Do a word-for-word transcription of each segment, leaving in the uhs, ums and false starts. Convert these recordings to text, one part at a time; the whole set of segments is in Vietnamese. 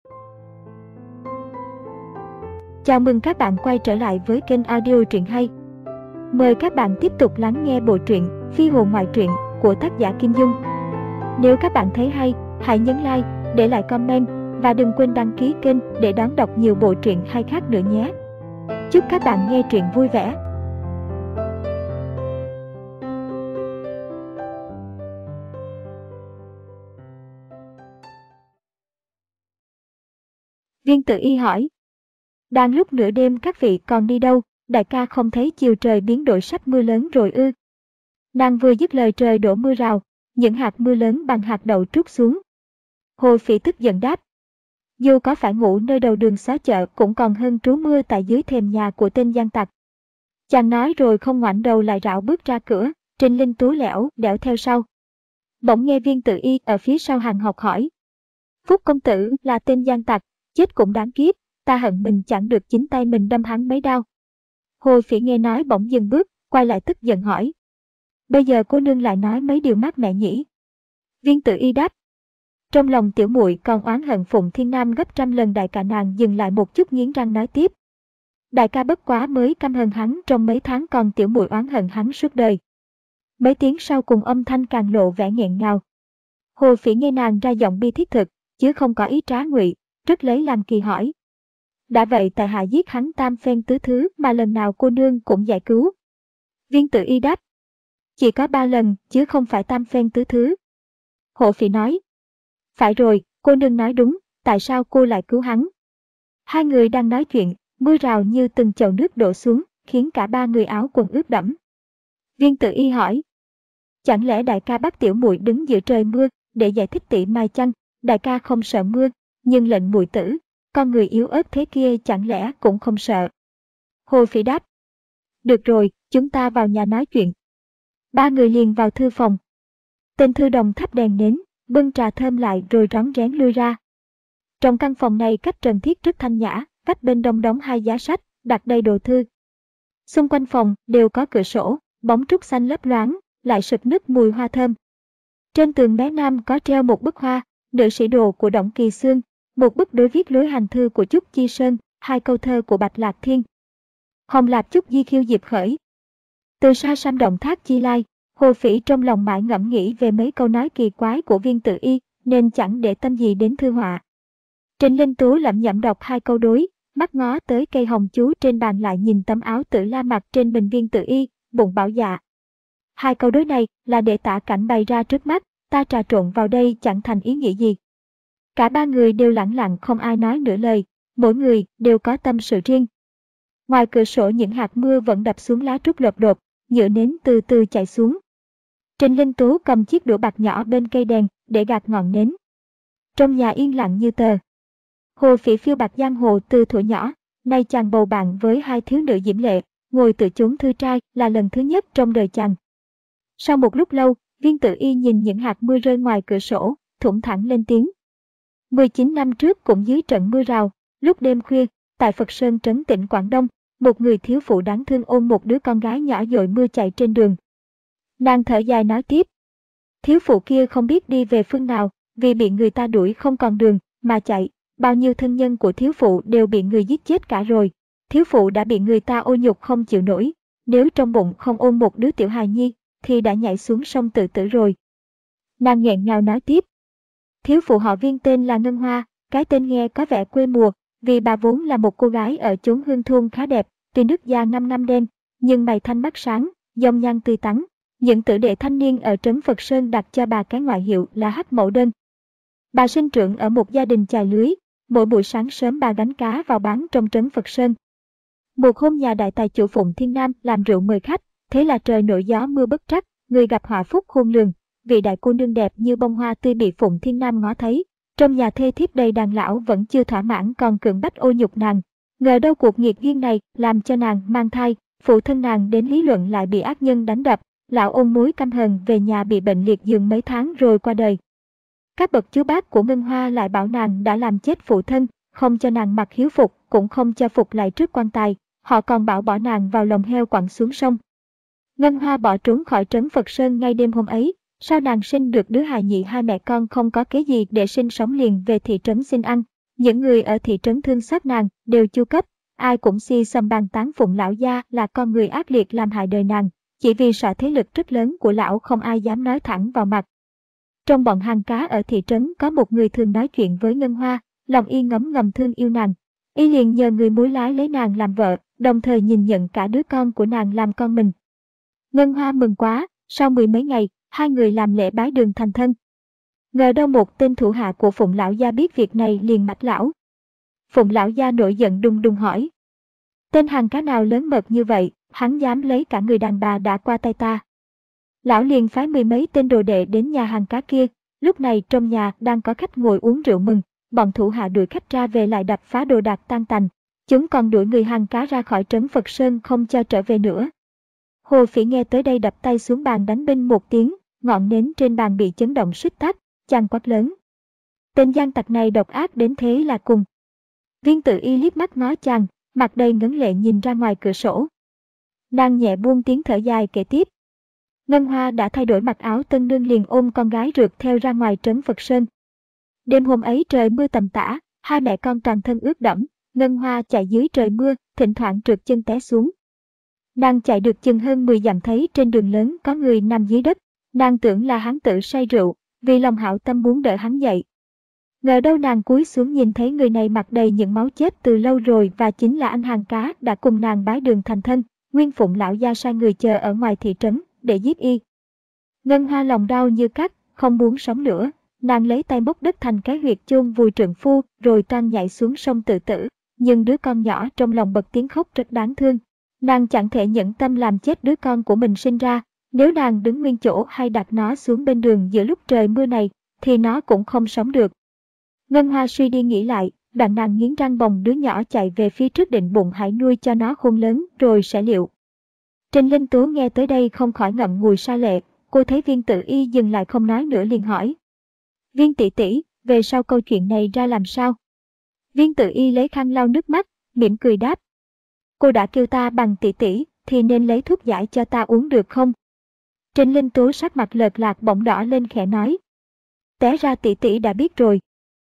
Chào mừng các bạn quay trở lại với kênh audio truyện hay. Mời các bạn tiếp tục lắng nghe bộ truyện Phi hồn ngoại truyện của tác giả Kim Dung. Nếu các bạn thấy hay, hãy nhấn like, để lại comment và đừng quên đăng ký kênh để đón đọc nhiều bộ truyện hay khác nữa nhé. Chúc các bạn nghe truyện vui vẻ. Viên Tử Y hỏi: đang lúc nửa đêm các vị còn đi đâu, đại ca không thấy chiều trời biến đổi sắp mưa lớn rồi ư? Nàng vừa dứt lời trời đổ mưa rào, những hạt mưa lớn bằng hạt đậu trút xuống. Hồ Phỉ tức giận đáp: dù có phải ngủ nơi đầu đường xó chợ cũng còn hơn trú mưa tại dưới thềm nhà của tên gian tặc. Chàng nói rồi không ngoảnh đầu lại rảo bước ra cửa, Trình Linh Tú lẻo đẻo theo sau. Bỗng nghe Viên Tử Y ở phía sau hàng học hỏi: Phúc công tử là tên gian tặc, chết cũng đáng kiếp, ta hận mình chẳng được chính tay mình đâm hắn mấy đao. Hồ Phỉ nghe nói bỗng dừng bước, quay lại tức giận hỏi: bây giờ cô nương lại nói mấy điều mát mẻ nhỉ? Viên Tử Y đáp: trong lòng tiểu muội còn oán hận Phụng Thiên Nam gấp trăm lần. Đại ca nàng dừng lại một chút nghiến răng nói tiếp: đại ca bất quá mới căm hận hắn trong mấy tháng, còn tiểu muội oán hận hắn suốt đời. Mấy tiếng sau cùng âm thanh càng lộ vẻ nghẹn ngào. Hồ Phỉ nghe nàng ra giọng bi thiết thực, chứ không có ý trá ngụy, rất lấy làm kỳ hỏi: đã vậy tại hạ giết hắn tam phen tứ thứ mà lần nào cô nương cũng giải cứu? Viên Tử Y đáp: chỉ có ba lần chứ không phải tam phen tứ thứ. Hồ Phỉ nói: phải rồi, cô nương nói đúng, tại sao cô lại cứu hắn? Hai người đang nói chuyện, mưa rào như từng chậu nước đổ xuống, khiến cả ba người áo quần ướt đẫm. Viên Tử Y hỏi: chẳng lẽ đại ca bắt tiểu muội đứng giữa trời mưa để giải thích tỉ mai chăng? Đại ca không sợ mưa, nhưng lệnh muội tử, con người yếu ớt thế kia chẳng lẽ cũng không sợ? Hồ Phỉ đáp: được rồi, chúng ta vào nhà nói chuyện. Ba người liền vào thư phòng. Tên thư đồng thắp đèn nến, bưng trà thơm lại rồi rón rén lui ra. Trong căn phòng này cách trần thiết rất thanh nhã, cách bên đông đóng hai giá sách, đặt đầy đồ thư. Xung quanh phòng đều có cửa sổ, bóng trúc xanh lấp loáng, lại sực nức mùi hoa thơm. Trên tường mé nam có treo một bức hoa, Nữ sĩ đồ của Đổng Kỳ Xương, một bức đối viết lối hành thư của Trúc Chi Sơn, hai câu thơ của Bạch Lạc Thiên. Hồng Lạp Trúc Di Khiêu Diệp Khởi. Từ xa xăm động thác chi lai, Hồ Phỉ trong lòng mãi ngẫm nghĩ về mấy câu nói kỳ quái của Viên Tử Y, nên chẳng để tâm gì đến thư họa. Trình Linh Tú lẩm nhẩm đọc hai câu đối, mắt ngó tới cây hồng chú trên bàn, lại nhìn tấm áo tử la mặc trên bình Viên Tử Y, bụng bảo dạ: hai câu đối này là để tả cảnh bày ra trước mắt, ta trà trộn vào đây chẳng thành ý nghĩa gì. Cả ba người đều lẳng lặng không ai nói nửa lời, mỗi người đều có tâm sự riêng. Ngoài cửa sổ những hạt mưa vẫn đập xuống lá trúc lộp đột, nhựa nến từ từ chảy xuống. Trình Linh Tú cầm chiếc đũa bạc nhỏ bên cây đèn để gạt ngọn nến. Trong nhà yên lặng như tờ. Hồ Phỉ phiêu bạc giang hồ từ thuở nhỏ, nay chàng bầu bạn với hai thiếu nữ diễm lệ, ngồi tự chốn thư trai là lần thứ nhất trong đời chàng. Sau một lúc lâu, Viên Tử Y nhìn những hạt mưa rơi ngoài cửa sổ, thủng thẳng lên tiếng: mười chín năm trước cũng dưới trận mưa rào, lúc đêm khuya, tại Phật Sơn trấn tỉnh Quảng Đông, một người thiếu phụ đáng thương ôm một đứa con gái nhỏ dội mưa chạy trên đường. Nàng thở dài nói tiếp: thiếu phụ kia không biết đi về phương nào, vì bị người ta đuổi không còn đường mà chạy, bao nhiêu thân nhân của thiếu phụ đều bị người giết chết cả rồi. Thiếu phụ đã bị người ta ô nhục không chịu nổi, nếu trong bụng không ôm một đứa tiểu hài nhi thì đã nhảy xuống sông tự tử rồi. Nàng nghẹn ngào nói tiếp: thiếu phụ họ Viên tên là Ngân Hoa, cái tên nghe có vẻ quê mùa, vì bà vốn là một cô gái ở chốn hương thôn khá đẹp, tuy nước da ngăm ngăm đen, nhưng mày thanh mắt sáng, dòng nhan tươi tắn. Những tử đệ thanh niên ở trấn Phật Sơn đặt cho bà cái ngoại hiệu là Hắc Mẫu Đơn. Bà sinh trưởng ở một gia đình chài lưới, mỗi buổi sáng sớm bà đánh cá vào bán trong trấn Phật Sơn. Một hôm nhà đại tài chủ Phụng Thiên Nam làm rượu mời khách, thế là trời nổi gió mưa bất trắc, người gặp họa phúc khôn lường. Vị đại cô nương đẹp như bông hoa tươi bị Phụng Thiên Nam ngó thấy, trong nhà thê thiếp đầy đàn lão vẫn chưa thỏa mãn còn cưỡng bách ô nhục nàng. Ngờ đâu cuộc nghiệt duyên này làm cho nàng mang thai, phụ thân nàng đến lý luận lại bị ác nhân đánh đập, lão ôn mối căm hờn về nhà bị bệnh liệt giường mấy tháng rồi qua đời. Các bậc chú bác của Ngân Hoa lại bảo nàng đã làm chết phụ thân, không cho nàng mặc hiếu phục, cũng không cho phục lại trước quan tài, họ còn bảo bỏ nàng vào lồng heo quẳng xuống sông. Ngân Hoa bỏ trốn khỏi trấn Phật Sơn ngay đêm hôm ấy. Sao nàng sinh được đứa hài nhị, hai mẹ con không có kế gì để sinh sống liền về thị trấn xin ăn, Những người ở thị trấn thương xót nàng đều chu cấp, ai cũng si xăm bàn tán Phụng lão gia là con người ác liệt làm hại đời nàng, chỉ vì sợ thế lực rất lớn của lão không ai dám nói thẳng vào mặt. Trong bọn hàng cá ở thị trấn có một người thường nói chuyện với Ngân Hoa, lòng y ngấm ngầm thương yêu nàng. Y liền nhờ người mối lái lấy nàng làm vợ, đồng thời nhìn nhận cả đứa con của nàng làm con mình. Ngân Hoa mừng quá, sau mười mấy ngày, hai người làm lễ bái đường thành thân. Ngờ đâu một tên thủ hạ của Phụng lão gia biết việc này liền mách lão. Phụng lão gia nổi giận đùng đùng hỏi. Tên hàng cá nào lớn mật như vậy, hắn dám lấy cả người đàn bà đã qua tay ta. Lão liền phái mười mấy tên đồ đệ đến nhà hàng cá kia, lúc này trong nhà đang có khách ngồi uống rượu mừng, bọn thủ hạ đuổi khách ra về lại đập phá đồ đạc tan tành. Chúng còn đuổi người hàng cá ra khỏi trấn Phật Sơn không cho trở về nữa. Hồ Phỉ nghe tới đây đập tay xuống bàn đánh binh một tiếng, ngọn nến trên bàn bị chấn động suýt tắt, chàng quát lớn. Tên gian tặc này độc ác đến thế là cùng. Viên Tự Y liếc mắt ngó chàng, mặt đầy ngấn lệ nhìn ra ngoài cửa sổ. Nàng nhẹ buông tiếng thở dài kể tiếp. Ngân Hoa đã thay đổi mặc áo tân nương liền ôm con gái rượt theo ra ngoài trấn Phật Sơn. Đêm hôm ấy trời mưa tầm tã, hai mẹ con toàn thân ướt đẫm, Ngân Hoa chạy dưới trời mưa, thỉnh thoảng trượt chân té xuống. Nàng chạy được chừng hơn mười dặm thấy trên đường lớn có người nằm dưới đất, nàng tưởng là hắn tự say rượu, vì lòng hảo tâm muốn đỡ hắn dậy. Ngờ đâu nàng cúi xuống nhìn thấy người này mặt đầy những máu chết từ lâu rồi và chính là anh hàng cá đã cùng nàng bái đường thành thân, Nguyên Phụng lão gia sai người chờ ở ngoài thị trấn để giết y. Ngân Hoa lòng đau như cắt, không muốn sống nữa, nàng lấy tay móc đất thành cái huyệt chôn vùi trượng phu rồi toan nhảy xuống sông tự tử, nhưng đứa con nhỏ trong lòng bật tiếng khóc rất đáng thương. Nàng chẳng thể nhẫn tâm làm chết đứa con của mình sinh ra, nếu nàng đứng nguyên chỗ hay đặt nó xuống bên đường giữa lúc trời mưa này, thì nó cũng không sống được. Ngân Hoa suy đi nghĩ lại, đoạn nàng nghiến răng bồng đứa nhỏ chạy về phía trước định bụng hãy nuôi cho nó khôn lớn rồi sẽ liệu. Trình Linh Tố nghe tới đây không khỏi ngậm ngùi sa lệ, cô thấy Viên Tự Y dừng lại không nói nữa liền hỏi. Viên tỷ tỷ, về sau câu chuyện này ra làm sao? Viên Tự Y lấy khăn lau nước mắt, mỉm cười đáp. Cô đã kêu ta bằng tỷ tỷ, thì nên lấy thuốc giải cho ta uống được không? Trình Linh Tố sắc mặt lợt lạc bỗng đỏ lên khẽ nói. Té ra tỷ tỷ đã biết rồi.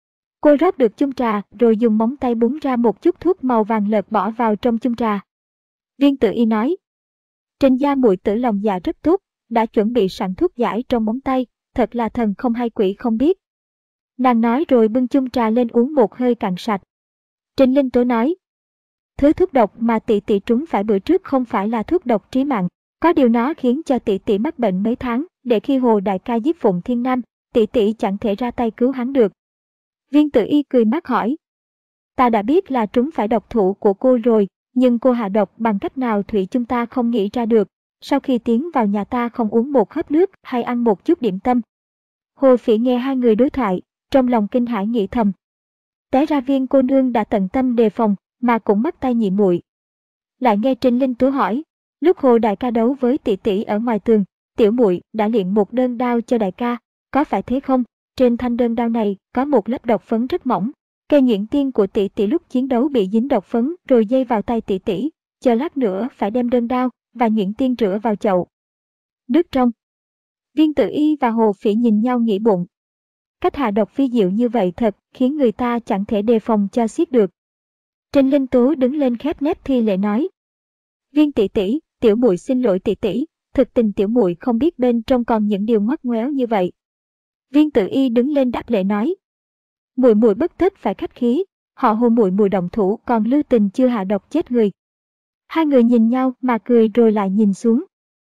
Cô rót được chung trà rồi dùng móng tay búng ra một chút thuốc màu vàng lợt bỏ vào trong chung trà. Viên Tự Y nói. Trình gia muội tử lòng dạ rất tốt, đã chuẩn bị sẵn thuốc giải trong móng tay, thật là thần không hay quỷ không biết. Nàng nói rồi bưng chung trà lên uống một hơi cạn sạch. Trình Linh Tố nói. Thứ thuốc độc mà tỷ tỷ trúng phải bữa trước không phải là thuốc độc trí mạng, có điều nó khiến cho tỷ tỷ mắc bệnh mấy tháng, để khi Hồ đại ca giết Phụng Thiên Nam, tỷ tỷ chẳng thể ra tay cứu hắn được. Viên Tự Y cười mắt hỏi. Ta đã biết là trúng phải độc thủ của cô rồi, nhưng cô hạ độc bằng cách nào Thủy chúng ta không nghĩ ra được, sau khi tiến vào nhà ta không uống một hớp nước hay ăn một chút điểm tâm. Hồ Phỉ nghe hai người đối thoại, trong lòng kinh hãi nghĩ thầm. Té ra Viên cô nương đã tận tâm đề phòng, mà cũng mắc tay nhị muội. Lại nghe Trình Linh Tố hỏi, lúc Hồ đại ca đấu với tỷ tỷ ở ngoài tường, tiểu muội đã luyện một đơn đao cho đại ca, có phải thế không? Trên thanh đơn đao này có một lớp độc phấn rất mỏng. Cây nhuyễn tiên của tỷ tỷ lúc chiến đấu bị dính độc phấn rồi dây vào tay tỷ tỷ, chờ lát nữa phải đem đơn đao và nhuyễn tiên rửa vào chậu nước trong. Viên Tự Y và Hồ Phỉ nhìn nhau nghĩ bụng. Cách hạ độc phi diệu như vậy thật khiến người ta chẳng thể đề phòng cho xiết được. Trình Linh Tố đứng lên khép nép thi lễ nói. Viên tỷ tỷ, tiểu muội xin lỗi tỷ tỷ, thực tình tiểu muội không biết bên trong còn những điều ngoắt ngoéo như vậy. Viên Tự Y đứng lên đáp lễ nói. Muội muội bất tất phải khách khí, họ Hồ muội muội động thủ còn lưu tình chưa hạ độc chết người. Hai người nhìn nhau mà cười rồi lại nhìn xuống.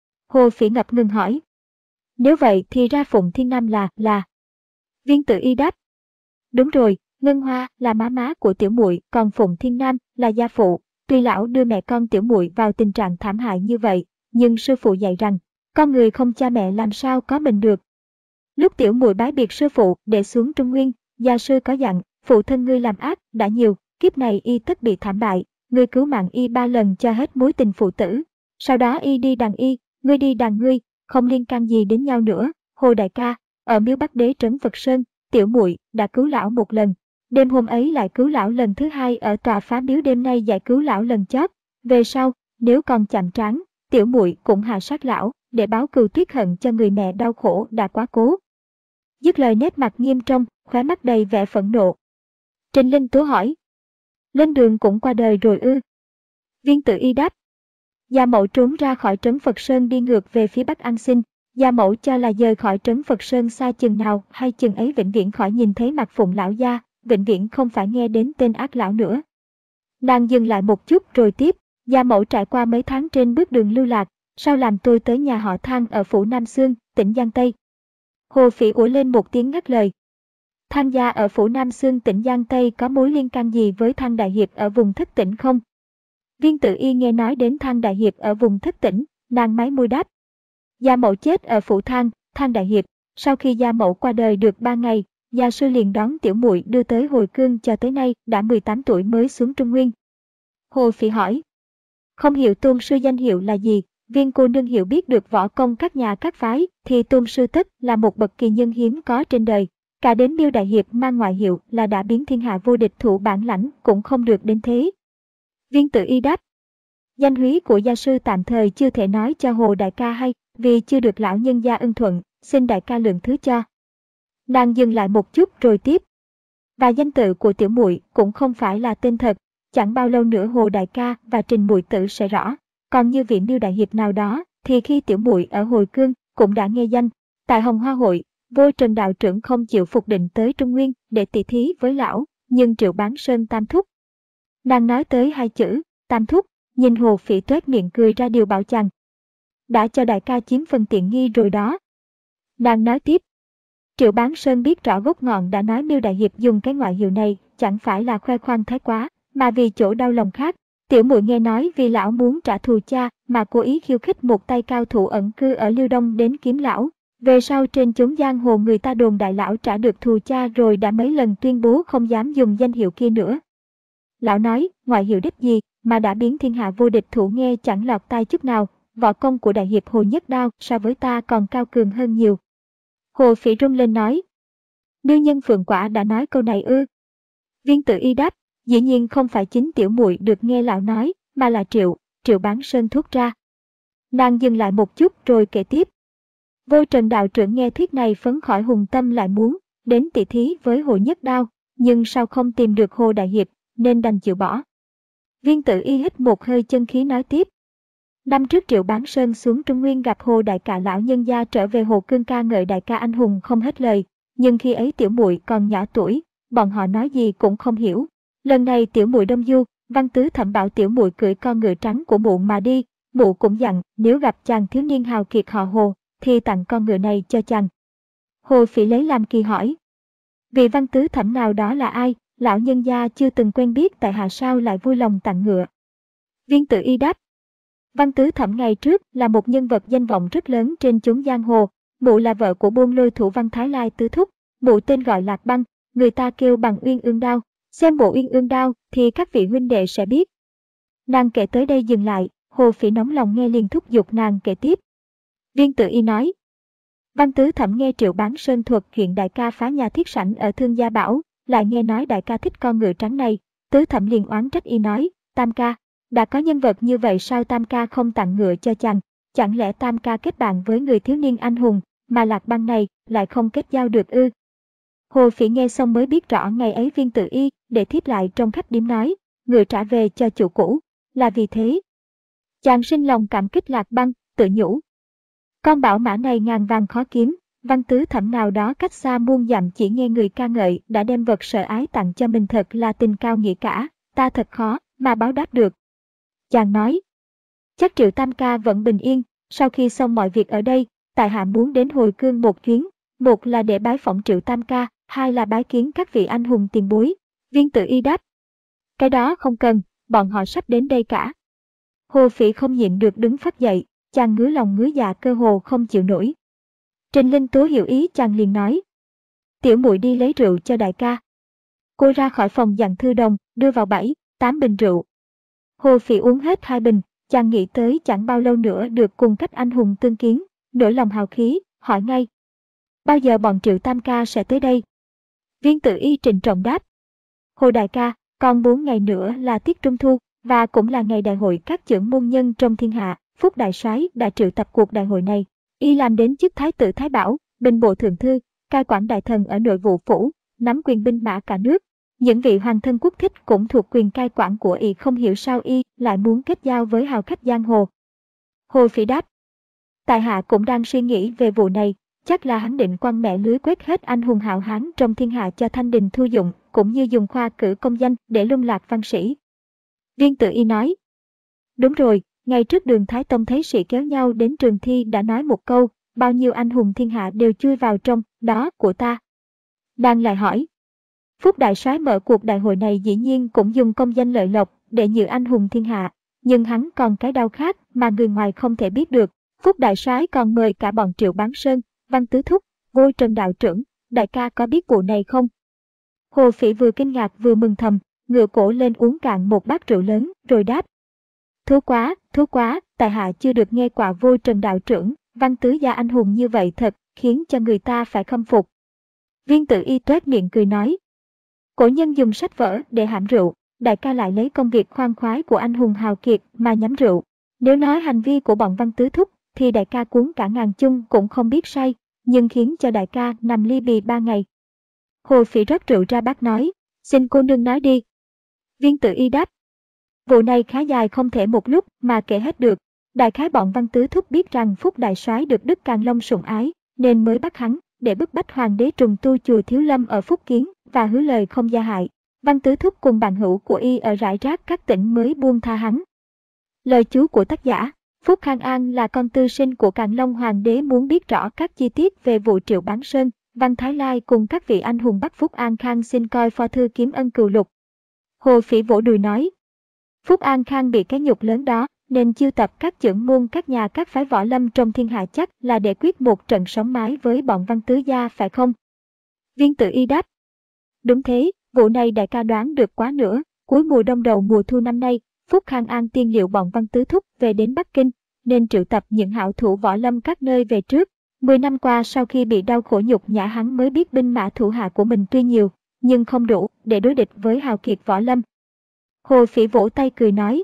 Hồ Phỉ ngập ngừng hỏi. Nếu vậy thì ra Phụng Thiên Nam là, là. Viên Tự Y đáp. Đúng rồi, Ngân Hoa là má má của tiểu muội, còn Phụng Thiên Nam là gia phụ. Tuy lão đưa mẹ con tiểu muội vào tình trạng thảm hại như vậy, nhưng sư phụ dạy rằng, con người không cha mẹ làm sao có mình được. Lúc tiểu muội bái biệt sư phụ để xuống Trung Nguyên, gia sư có dặn, phụ thân ngươi làm ác đã nhiều, kiếp này y tất bị thảm bại, ngươi cứu mạng y ba lần cho hết mối tình phụ tử. Sau đó y đi đàn y, ngươi đi đàn ngươi, không liên can gì đến nhau nữa. Hồ đại ca, ở miếu Bắc Đế trấn Phật Sơn, tiểu muội đã cứu lão một lần. Đêm hôm ấy lại cứu lão lần thứ hai ở tòa phá miếu, đêm nay giải cứu lão lần chót. Về sau, nếu còn chạm trán, tiểu muội cũng hạ sát lão, để báo cừu tuyết hận cho người mẹ đau khổ đã quá cố. Dứt lời nét mặt nghiêm trong, khóe mắt đầy vẻ phẫn nộ. Trình Linh Tố hỏi. Lên đường cũng qua đời rồi ư? Viên Tử Y đáp. Gia Mẫu trốn ra khỏi trấn Phật Sơn đi ngược về phía Bắc ăn xin. Gia Mẫu cho là dời khỏi trấn Phật Sơn xa chừng nào hay chừng ấy vĩnh viễn khỏi nhìn thấy mặt Phụng lão gia, vĩnh viễn không phải nghe đến tên ác lão nữa. Nàng dừng lại một chút rồi tiếp. Gia Mẫu trải qua mấy tháng trên bước đường lưu lạc, sau làm tôi tới nhà họ Thang ở phủ Nam Xương, tỉnh Giang Tây. Hồ Phỉ ủa lên một tiếng ngắt lời. Thang gia ở phủ Nam Xương tỉnh Giang Tây có mối liên can gì với Thang Đại Hiệp ở vùng Thất Tỉnh không? Viên Tử Y nghe nói đến Thang Đại Hiệp ở vùng Thất Tỉnh, nàng mái môi đáp. Gia Mẫu chết ở phủ Thang, Thang Đại Hiệp. Sau khi Gia Mẫu qua đời được ba ngày, gia sư liền đón tiểu muội đưa tới hồi cương, cho tới nay đã mười tám tuổi mới xuống Trung Nguyên. Hồ Phỉ hỏi. Không hiểu tôn sư danh hiệu là gì? Viên cô nương hiểu biết được võ công các nhà các phái, thì tôn sư tất là một bậc kỳ nhân hiếm có trên đời. Cả đến Miêu Đại Hiệp mang ngoại hiệu là đã biến thiên hạ vô địch thủ bản lãnh cũng không được đến thế. Viên Tử Y đáp. Danh húy của gia sư tạm thời chưa thể nói cho Hồ đại ca hay, vì chưa được lão nhân gia ưng thuận, xin đại ca lượng thứ cho. Nàng dừng lại một chút rồi tiếp. Và danh tự của tiểu muội cũng không phải là tên thật, chẳng bao lâu nữa Hồ đại ca và Trình muội tử sẽ rõ. Còn như vị Miêu Đại Hiệp nào đó, thì khi tiểu muội ở hồi cương cũng đã nghe danh. Tại Hồng Hoa hội, Vô Trần đạo trưởng không chịu phục định tới Trung Nguyên để tỷ thí với lão, nhưng Triệu Bán Sơn tam thúc. Nàng nói tới hai chữ tam thúc, nhìn Hồ Phỉ toét miệng cười ra điều bảo chàng. Đã cho đại ca chiếm phần tiện nghi rồi đó. Nàng nói tiếp. Triệu Bán Sơn biết rõ gốc ngọn đã nói Miêu Đại Hiệp dùng cái ngoại hiệu này chẳng phải là khoe khoang thái quá, mà vì chỗ đau lòng khác. Tiểu muội nghe nói vì lão muốn trả thù cha mà cố ý khiêu khích một tay cao thủ ẩn cư ở Liêu Đông đến kiếm lão. Về sau trên chốn giang hồ người ta đồn đại lão trả được thù cha rồi đã mấy lần tuyên bố không dám dùng danh hiệu kia nữa. Lão nói, ngoại hiệu đích gì mà đã biến thiên hạ vô địch thủ, nghe chẳng lọt tai chút nào, võ công của Đại Hiệp Hồ Nhất Đao so với ta còn cao cường hơn nhiều. Hồ Phỉ rung lên nói. Nương nhân Phượng Quả đã nói câu này ư? Viên Tử Y đáp. Dĩ nhiên không phải chính tiểu muội được nghe lão nói, mà là Triệu, Triệu Bán Sơn thốt ra. Nàng dừng lại một chút rồi kể tiếp. Vô Trần đạo trưởng nghe thuyết này phấn khỏi hùng tâm, lại muốn đến tỷ thí với Hồ Nhất Đao, nhưng sao không tìm được Hồ Đại Hiệp, nên đành chịu bỏ. Viên Tử Y hít một hơi chân khí nói tiếp. Năm trước Triệu Bán Sơn xuống Trung Nguyên gặp Hồ đại ca lão nhân gia trở về Hồ Cương ca ngợi đại ca anh hùng không hết lời, nhưng khi ấy tiểu muội còn nhỏ tuổi, bọn họ nói gì cũng không hiểu. Lần này tiểu muội đông du, Văn Tứ Thẩm bảo tiểu muội cưỡi con ngựa trắng của mụ mà đi, mụ cũng dặn nếu gặp chàng thiếu niên hào kiệt họ Hồ, thì tặng con ngựa này cho chàng. Hồ Phỉ lấy làm kỳ hỏi. Vị Văn Tứ Thẩm nào đó là ai, lão nhân gia chưa từng quen biết, tại hạ sao lại vui lòng tặng ngựa? Viên Tử Y đáp. Văn Tứ Thẩm ngày trước là một nhân vật danh vọng rất lớn trên chốn giang hồ, mụ là vợ của buôn lôi thủ Văn Thái Lai tứ thúc, mụ tên gọi Lạc Băng, người ta kêu bằng Uyên Ương Đao. Xem bộ Uyên Ương Đao thì các vị huynh đệ sẽ biết. Nàng kể tới đây dừng lại, Hồ Phỉ nóng lòng nghe liền thúc giục nàng kể tiếp. Viên Tử Y nói. Văn Tứ Thẩm nghe Triệu Bán Sơn thuật chuyện đại ca phá nhà thiết sảnh ở Thương Gia Bảo, lại nghe nói đại ca thích con ngựa trắng này, Tứ Thẩm liền oán trách y nói, Tam ca, đã có nhân vật như vậy sao Tam ca không tặng ngựa cho chàng, chẳng lẽ Tam ca kết bạn với người thiếu niên anh hùng, mà Lạc Băng này lại không kết giao được ư? Hồ Phỉ nghe xong mới biết rõ ngày ấy Viên Tử Y để thiếp lại trong khách điếm nói, ngựa trả về cho chủ cũ, là vì thế. Chàng sinh lòng cảm kích Lạc Băng, tự nhủ. Con bảo mã này ngàn vàng khó kiếm, Văn Tứ Thẩm nào đó cách xa muôn dặm chỉ nghe người ca ngợi đã đem vật sợ ái tặng cho mình, thật là tình cao nghĩa cả, ta thật khó mà báo đáp được. Chàng nói, chắc Triệu Tam ca vẫn bình yên, sau khi xong mọi việc ở đây, tại hạ muốn đến hồi cương một chuyến, một là để bái phỏng Triệu Tam ca, hai là bái kiến các vị anh hùng tiền bối. Viên Tử Y đáp, cái đó không cần, bọn họ sắp đến đây cả. Hồ Phỉ không nhịn được đứng phắt dậy, chàng ngứa lòng ngứa dạ cơ hồ không chịu nổi. Trình Linh Tố hiểu ý chàng liền nói, tiểu muội đi lấy rượu cho đại ca. Cô ra khỏi phòng dặn Thư Đồng đưa vào bảy, tám bình rượu. Hồ Phỉ uống hết hai bình, chàng nghĩ tới chẳng bao lâu nữa được cùng các anh hùng tương kiến, nổi lòng hào khí, hỏi ngay. Bao giờ bọn Triệu Tam ca sẽ tới đây? Viên Tử Y trịnh trọng đáp. Hồ đại ca, còn bốn ngày nữa là tiết trung thu, và cũng là ngày đại hội các chưởng môn nhân trong thiên hạ. Phúc đại soái đã triệu tập cuộc đại hội này. Y làm đến chức thái tử Thái Bảo, binh bộ thượng thư, cai quản đại thần ở nội vụ phủ, nắm quyền binh mã cả nước. Những vị hoàng thân quốc thích cũng thuộc quyền cai quản của y, không hiểu sao y lại muốn kết giao với hào khách giang hồ. Hồ Phỉ đáp, tại hạ cũng đang suy nghĩ về vụ này, chắc là hắn định quăng mẹ lưới quét hết anh hùng hào hán trong thiên hạ cho thanh đình thu dụng, cũng như dùng khoa cử công danh để lung lạc văn sĩ. Viên Tự Y nói, đúng rồi, ngày trước Đường Thái Tông thấy sĩ kéo nhau đến trường thi đã nói một câu, bao nhiêu anh hùng thiên hạ đều chui vào trong đó của ta. Đang lại hỏi, Phúc Đại Soái mở cuộc đại hội này dĩ nhiên cũng dùng công danh lợi lộc để nhự anh hùng thiên hạ, nhưng hắn còn cái đau khác mà người ngoài không thể biết được. Phúc Đại Soái còn mời cả bọn Triệu Bán Sơn, Văn Tứ Thúc, Vô Trần đạo trưởng, đại ca có biết vụ này không? Hồ Phỉ vừa kinh ngạc vừa mừng thầm, ngửa cổ lên uống cạn một bát rượu lớn, rồi đáp. Thú quá, thú quá, tại hạ chưa được nghe quả Vô Trần đạo trưởng, Văn Tứ gia anh hùng như vậy thật, khiến cho người ta phải khâm phục. Viên Tự Y toét miệng cười nói. Cổ nhân dùng sách vở để hãm rượu, đại ca lại lấy công việc khoan khoái của anh hùng hào kiệt mà nhắm rượu. Nếu nói hành vi của bọn Văn Tứ Thúc, thì đại ca cuốn cả ngàn chung cũng không biết say, nhưng khiến cho đại ca nằm ly bì ba ngày. Hồ Phỉ rót rượu ra bát nói, xin cô nương nói đi. Viên Tự Y đáp, vụ này khá dài không thể một lúc mà kể hết được. Đại khái bọn Văn Tứ Thúc biết rằng Phúc Đại Soái được Đức Càn Long sủng ái, nên mới bắt hắn để bức bách hoàng đế trùng tu chùa Thiếu Lâm ở Phúc Kiến và hứa lời không gia hại. Văn Tứ Thúc cùng bạn hữu của y ở rải rác các tỉnh mới buông tha hắn. Lời chú của tác giả. Phúc Khang An là con tư sinh của Càn Long hoàng đế, muốn biết rõ các chi tiết về vụ Triệu Bán Sơn, Văn Thái Lai cùng các vị anh hùng bắt Phúc An Khang xin coi pho thư kiếm ân cừu lục. Hồ Phỉ vỗ đùi nói, Phúc An Khang bị cái nhục lớn đó, nên chiêu tập các chưởng môn các nhà các phái võ lâm trong thiên hạ chắc là để quyết một trận sống mái với bọn Văn Tứ gia phải không? Viên Tự Y đáp, đúng thế, vụ này đại ca đoán được quá nữa. Cuối mùa đông đầu mùa thu năm nay, Phúc Khang An tiên liệu bọn Văn Tứ Thúc về đến Bắc Kinh, nên triệu tập những hảo thủ võ lâm các nơi về trước. Mười năm qua sau khi bị đau khổ nhục nhã, hắn mới biết binh mã thủ hạ của mình tuy nhiều, nhưng không đủ để đối địch với hào kiệt võ lâm. Hồ Phỉ vỗ tay cười nói,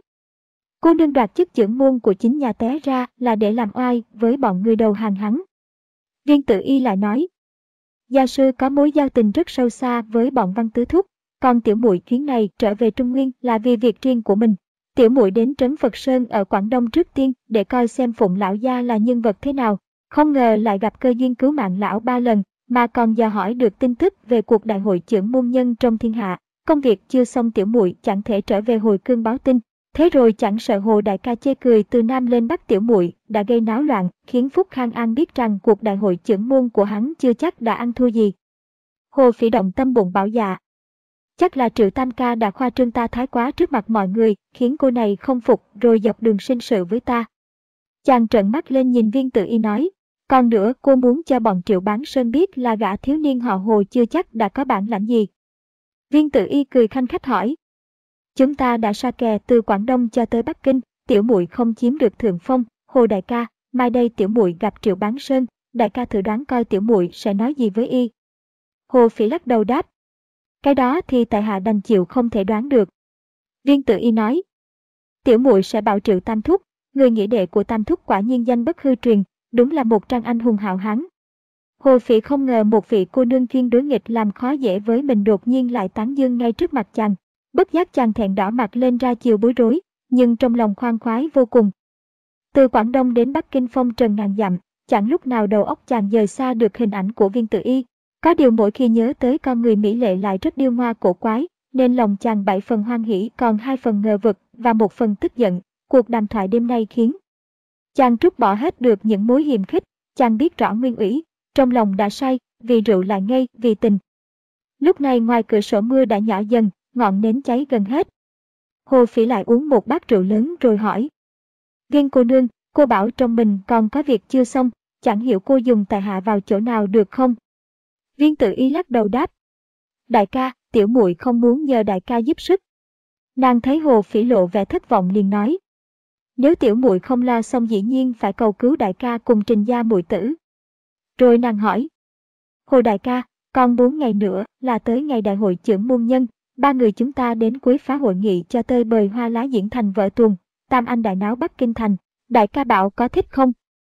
cô nương đoạt chức chưởng môn của chính nhà té ra là để làm oai với bọn người đầu hàng hắn. Viên Tự Y lại nói, gia sư có mối giao tình rất sâu xa với bọn Văn Tứ Thúc, còn tiểu muội chuyến này trở về Trung Nguyên là vì việc riêng của mình. Tiểu muội đến trấn Phật Sơn ở Quảng Đông trước tiên để coi xem Phụng lão gia là nhân vật thế nào, không ngờ lại gặp cơ duyên cứu mạng lão ba lần, mà còn dò hỏi được tin tức về cuộc đại hội chưởng môn nhân trong thiên hạ. Công việc chưa xong, tiểu muội chẳng thể trở về hồi cương báo tin. Thế rồi chẳng sợ Hồ đại ca chê cười từ Nam lên Bắc, tiểu muội đã gây náo loạn, khiến Phúc Khang An biết rằng cuộc đại hội chưởng môn của hắn chưa chắc đã ăn thua gì. Hồ Phỉ động tâm bụng bảo dạ, chắc là Triệu Tam ca đã khoa trương ta thái quá trước mặt mọi người, khiến cô này không phục rồi dọc đường sinh sự với ta. Chàng trợn mắt lên nhìn Viên Tự Y nói, còn nữa, cô muốn cho bọn Triệu Bán Sơn biết là gã thiếu niên họ Hồ chưa chắc đã có bản lãnh gì. Viên Tự Y cười khanh khách hỏi, chúng ta đã sa kè từ Quảng Đông cho tới Bắc Kinh, tiểu muội không chiếm được thượng phong. Hồ đại ca, mai đây tiểu muội gặp Triệu Bán Sơn, đại ca thử đoán coi tiểu muội sẽ nói gì với y. Hồ Phỉ lắc đầu đáp, cái đó thì tại hạ đành chịu không thể đoán được. Viên Tự Y nói, tiểu muội sẽ bảo Triệu Tam Thúc, người nghĩa đệ của Tam Thúc quả nhiên danh bất hư truyền, đúng là một trang anh hùng hào hán. Hồ Phỉ không ngờ một vị cô nương chuyên đối nghịch làm khó dễ với mình đột nhiên lại tán dương ngay trước mặt chàng. Bất giác chàng thẹn đỏ mặt lên ra chiều bối rối, nhưng trong lòng khoan khoái vô cùng. Từ Quảng Đông đến Bắc Kinh phong trần ngàn dặm, chẳng lúc nào đầu óc chàng dời xa được hình ảnh của Viên Tự Y. Có điều mỗi khi nhớ tới con người mỹ lệ lại rất điêu ngoa cổ quái, nên lòng chàng bảy phần hoan hỉ còn hai phần ngờ vực và một phần tức giận. Cuộc đàm thoại đêm nay khiến chàng trút bỏ hết được những mối hiềm khích. Chàng biết rõ nguyên ủy, trong lòng đã say, vì rượu lại ngây, vì tình. Lúc này ngoài cửa sổ mưa đã nhỏ dần, ngọn nến cháy gần hết. Hồ Phỉ lại uống một bát rượu lớn rồi hỏi, Viên cô nương, cô bảo trong mình còn có việc chưa xong, chẳng hiểu cô dùng tại hạ vào chỗ nào được không? Viên Tự Y lắc đầu đáp, đại ca, tiểu muội không muốn nhờ đại ca giúp sức. Nàng thấy Hồ Phỉ lộ vẻ thất vọng liền nói, nếu tiểu muội không lo xong dĩ nhiên phải cầu cứu đại ca cùng Trình gia muội tử. Rồi nàng hỏi, Hồ đại ca, còn bốn ngày nữa là tới ngày đại hội chưởng môn nhân, ba người chúng ta đến Quế Phá hội nghị cho tơi bời hoa lá diễn thành vợ tuồng, tam anh đại náo Bắc Kinh thành, đại ca bảo có thích không?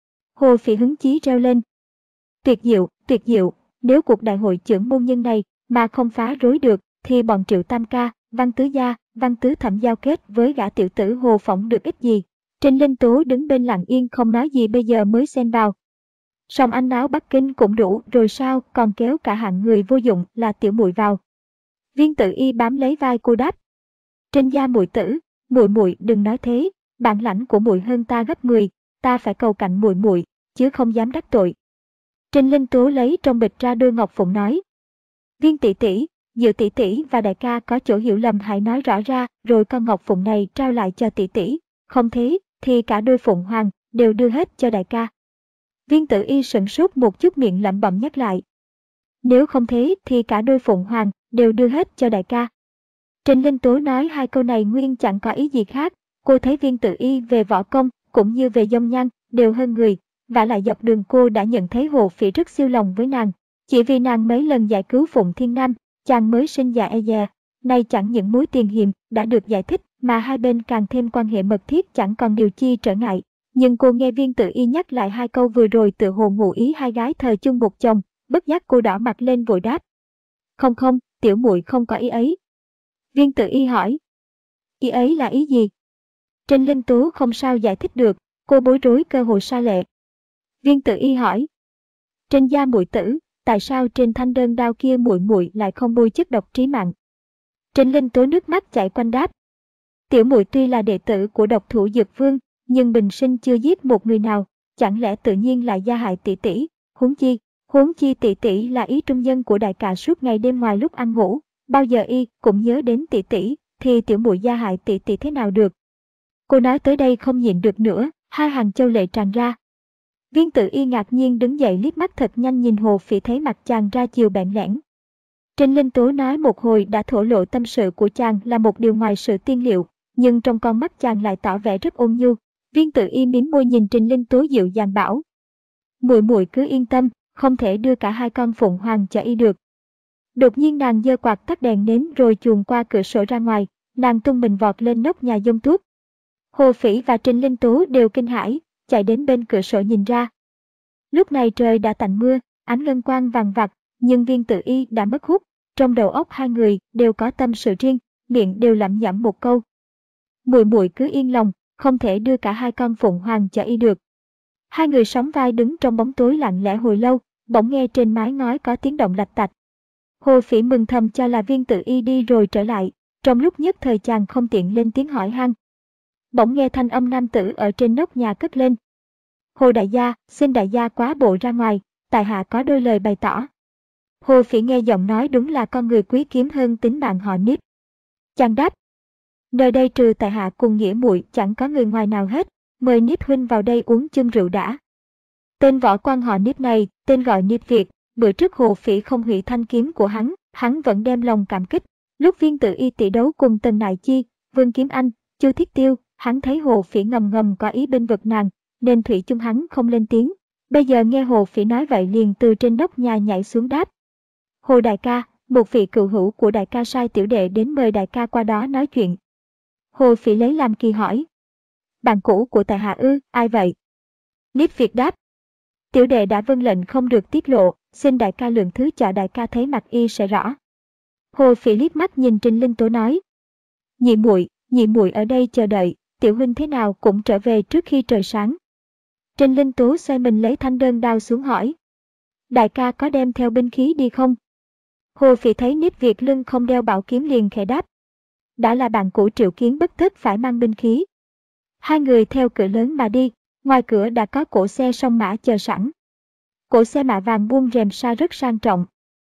Hồ Phỉ hứng chí reo lên, tuyệt diệu, tuyệt diệu, nếu cuộc đại hội chưởng môn nhân này mà không phá rối được thì bọn Triệu Tam Ca, Văn Tứ Gia, Văn Tứ Thẩm giao kết với gã tiểu tử Hồ Phỏng được ít gì. Trình Linh Tố đứng bên lặng yên không nói gì, bây giờ mới xen vào. Song anh áo Bắc Kinh cũng đủ rồi sao, còn kéo cả hạng người vô dụng là tiểu muội vào. Viên Tử Y bám lấy vai cô đáp. Trên gia muội tử, muội muội đừng nói thế, bản lãnh của muội hơn ta gấp mười, ta phải cầu cạnh muội muội, chứ không dám đắc tội. Trình Linh Tố lấy trong bịch ra đôi ngọc phụng nói. Viên tỷ tỷ, giữa tỷ tỷ và đại ca có chỗ hiểu lầm, hãy nói rõ ra, rồi con ngọc phụng này trao lại cho tỷ tỷ, không thế thì cả đôi phụng hoàng đều đưa hết cho đại ca. Viên Tử Y sửng sốt một chút, miệng lẩm bẩm nhắc lại. Nếu không thế thì cả đôi phụng hoàng đều đưa hết cho đại ca. Trình Linh Tố nói hai câu này nguyên chẳng có ý gì khác, cô thấy Viên Tử Y về võ công cũng như về dung nhan đều hơn người, vả lại dọc đường cô đã nhận thấy Hồ Phỉ rất siêu lòng với nàng. Chỉ vì nàng mấy lần giải cứu Phụng Thiên Nam, chàng mới sinh già e dè. Nay chẳng những mối tiền hiềm đã được giải thích mà hai bên càng thêm quan hệ mật thiết, chẳng còn điều chi trở ngại. Nhưng cô nghe Viên Tử Y nhắc lại hai câu vừa rồi tự hồ ngụ ý hai gái thờ chung một chồng, bất giác cô đỏ mặt lên vội đáp. Không không, tiểu muội không có ý ấy. Viên Tử Y hỏi. Ý ấy là ý gì? Trình Linh Tố không sao giải thích được, cô bối rối cơ hội sa lệ. Viên Tử Y hỏi. Trên gia muội tử, tại sao trên thanh đơn đao kia muội muội lại không bôi chất độc trí mạng? Trình Linh Tố nước mắt chảy quanh đáp. Tiểu muội tuy là đệ tử của độc thủ Dược Vương, nhưng bình sinh chưa giết một người nào, chẳng lẽ tự nhiên lại gia hại tỷ tỷ? Huống chi, huống chi tỷ tỷ là ý trung nhân của đại ca, suốt ngày đêm ngoài lúc ăn ngủ, bao giờ y cũng nhớ đến tỷ tỷ, thì tiểu muội gia hại tỷ tỷ thế nào được? Cô nói tới đây không nhịn được nữa, hai hàng châu lệ tràn ra. Viên Tử Y ngạc nhiên đứng dậy, liếc mắt thật nhanh nhìn Hồ Phỉ, thấy mặt chàng ra chiều bẽn lẽn. Trình Linh Tố nói một hồi đã thổ lộ tâm sự của chàng là một điều ngoài sự tiên liệu, nhưng trong con mắt chàng lại tỏ vẻ rất ôn nhu. Viên Tử Y mím môi nhìn Trình Linh Tố dịu dàng bảo. Muội muội cứ yên tâm, không thể đưa cả hai con phụng hoàng cho y được. Đột nhiên nàng giơ quạt tắt đèn nến rồi chuồn qua cửa sổ ra ngoài, nàng tung mình vọt lên nóc nhà giông tuốt. Hồ Phỉ và Trình Linh Tố đều kinh hãi, chạy đến bên cửa sổ nhìn ra. Lúc này trời đã tạnh mưa, ánh ngân quang vàng vặc, nhưng Viên Tử Y đã mất hút. Trong đầu óc hai người đều có tâm sự riêng, miệng đều lẩm nhẩm một câu. Muội muội cứ yên lòng, không thể đưa cả hai con phụng hoàng cho y được. Hai người sóng vai đứng trong bóng tối lặng lẽ hồi lâu, bỗng nghe trên mái ngói có tiếng động lạch tạch. Hồ Phỉ mừng thầm cho là Viên Tử Y đi rồi trở lại, trong lúc nhất thời chàng không tiện lên tiếng hỏi han. Bỗng nghe thanh âm nam tử ở trên nóc nhà cất lên. Hồ đại gia, xin đại gia quá bộ ra ngoài, tại hạ có đôi lời bày tỏ. Hồ Phỉ nghe giọng nói đúng là con người quý kiếm hơn tính mạng họ Niếp. Chàng đáp. Nơi đây trừ tại hạ cùng nghĩa muội chẳng có người ngoài nào hết, mời Niếp huynh vào đây uống chung rượu đã. Tên võ quan họ Niếp này, tên gọi Niếp Việt, bữa trước Hồ Phỉ không hủy thanh kiếm của hắn, hắn vẫn đem lòng cảm kích. Lúc Viên Tử Y tỷ đấu cùng Tần Nại Chi, Vương Kiếm Anh, Chu Thiết Tiêu, hắn thấy Hồ Phỉ ngầm ngầm có ý bên vực nàng, nên thủy chung hắn không lên tiếng. Bây giờ nghe Hồ Phỉ nói vậy liền từ trên nóc nhà nhảy xuống đáp. Hồ đại ca, một vị cựu hữu của đại ca sai tiểu đệ đến mời đại ca qua đó nói chuyện. Hồ Phỉ lấy làm kỳ hỏi. Bạn cũ của tại hạ ư, ai vậy? Niếp Việt đáp. Tiểu đệ đã vâng lệnh không được tiết lộ, xin đại ca lượng thứ cho đại ca thấy mặt y sẽ rõ. Hồ Phỉ liếc mắt nhìn Trình Linh Tố nói. Nhị muội, nhị muội ở đây chờ đợi, tiểu huynh thế nào cũng trở về trước khi trời sáng. Trình Linh Tố xoay mình lấy thanh đơn đao xuống hỏi. Đại ca có đem theo binh khí đi không? Hồ Phỉ thấy Niếp Việt lưng không đeo bảo kiếm liền khẽ đáp. Đã là bạn cũ Triệu Kiến bất tất phải mang binh khí. Hai người theo cửa lớn mà đi, ngoài cửa đã có cỗ xe song mã chờ sẵn. Cỗ xe mạ vàng buông rèm sa rất sang trọng.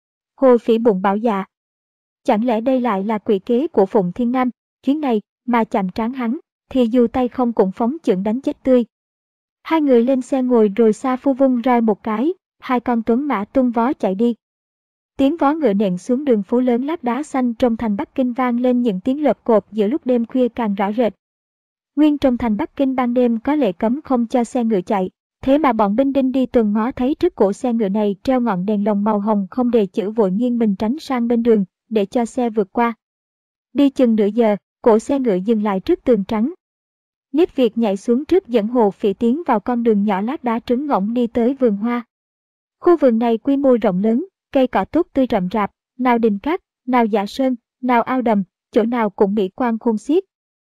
Hồ Phỉ bụng bảo dạ. Chẳng lẽ đây lại là quỷ kế của Phụng Thiên Nam, chuyến này mà chạm trán hắn, thì dù tay không cũng phóng chưởng đánh chết tươi. Hai người lên xe ngồi rồi Sa Phu vung roi một cái, hai con tuấn mã tung vó chạy đi. Tiếng vó ngựa nện xuống đường phố lớn lát đá xanh trong thành Bắc Kinh vang lên những tiếng lợp cộp giữa lúc đêm khuya càng rõ rệt. Nguyên trong thành Bắc Kinh ban đêm có lệ cấm không cho xe ngựa chạy, thế mà bọn binh đinh đi tuần ngó thấy trước cổ xe ngựa này treo ngọn đèn lồng màu hồng không đề chữ vội nghiêng mình tránh sang bên đường để cho xe vượt qua. Đi chừng nửa giờ, cổ xe ngựa dừng lại trước tường trắng. Niếp Việt nhảy xuống trước dẫn Hồ Phỉ tiến vào con đường nhỏ lát đá trứng ngỗng đi tới vườn hoa. Khu vườn này quy mô rộng lớn, cây cỏ tốt tươi rậm rạp, nào đình cát, nào giả sơn, nào ao đầm, chỗ nào cũng mỹ quan khôn xiết.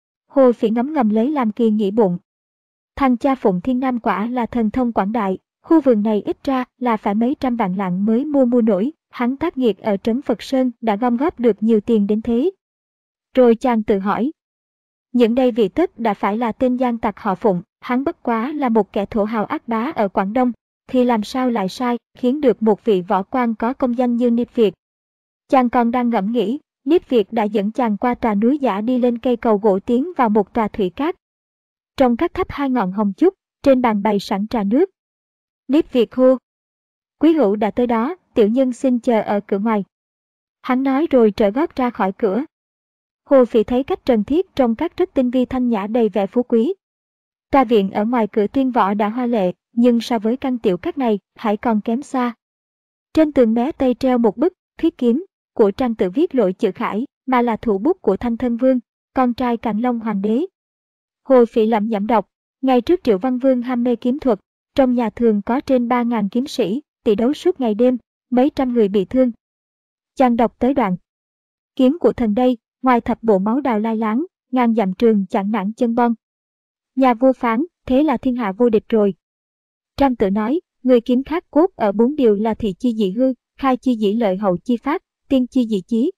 Hồ Phỉ ngấm ngầm lấy làm kỳ nghĩ bụng. Thằng cha Phụng Thiên Nam quả là thần thông quảng đại, khu vườn này ít ra là phải mấy trăm vạn lạng mới mua mua nổi, hắn tác nghiệt ở trấn Phật Sơn đã gom góp được nhiều tiền đến thế. Rồi chàng tự hỏi. Những đây vị tất đã phải là tên gian tặc họ Phụng, hắn bất quá là một kẻ thổ hào ác bá ở Quảng Đông, thì làm sao lại sai, khiến được một vị võ quan có công danh như Niếp Việt. Chàng còn đang ngẫm nghĩ, Niếp Việt đã dẫn chàng qua tòa núi giả đi lên cây cầu gỗ tiến vào một tòa thủy cát. Trong các tháp hai ngọn hồng trúc, trên bàn bày sẵn trà nước. Niếp Việt hô. Quý hữu đã tới đó, tiểu nhân xin chờ ở cửa ngoài. Hắn nói rồi trở gót ra khỏi cửa. Hồ Phỉ thấy cách trần thiết trong các rất tinh vi thanh nhã đầy vẻ phú quý. Tòa viện ở ngoài cửa Tuyên Võ đã hoa lệ, nhưng so với căn tiểu các này, hãy còn kém xa. Trên tường mé tây treo một bức Thuyết Kiếm của Trang Tử viết lỗi chữ Khải, mà là thủ bút của Thanh Thân Vương, con trai Càn Long Hoàng đế. Hồ Phỉ lẩm nhẩm đọc, ngày trước Triệu Văn Vương ham mê kiếm thuật, trong nhà thường có trên ba ngàn kiếm sĩ, tỷ đấu suốt ngày đêm, mấy trăm người bị thương. Chàng đọc tới đoạn. Kiếm của thần đây, ngoài thập bộ máu đào lai láng, ngàn dặm trường chặn nản chân bon. Nhà vua phán, thế là thiên hạ vô địch rồi. Trang Tử nói, người kiếm khắc cốt ở bốn điều là thị chi dị hư, khai chi dĩ lợi hậu chi phát, tiên chi dị chí.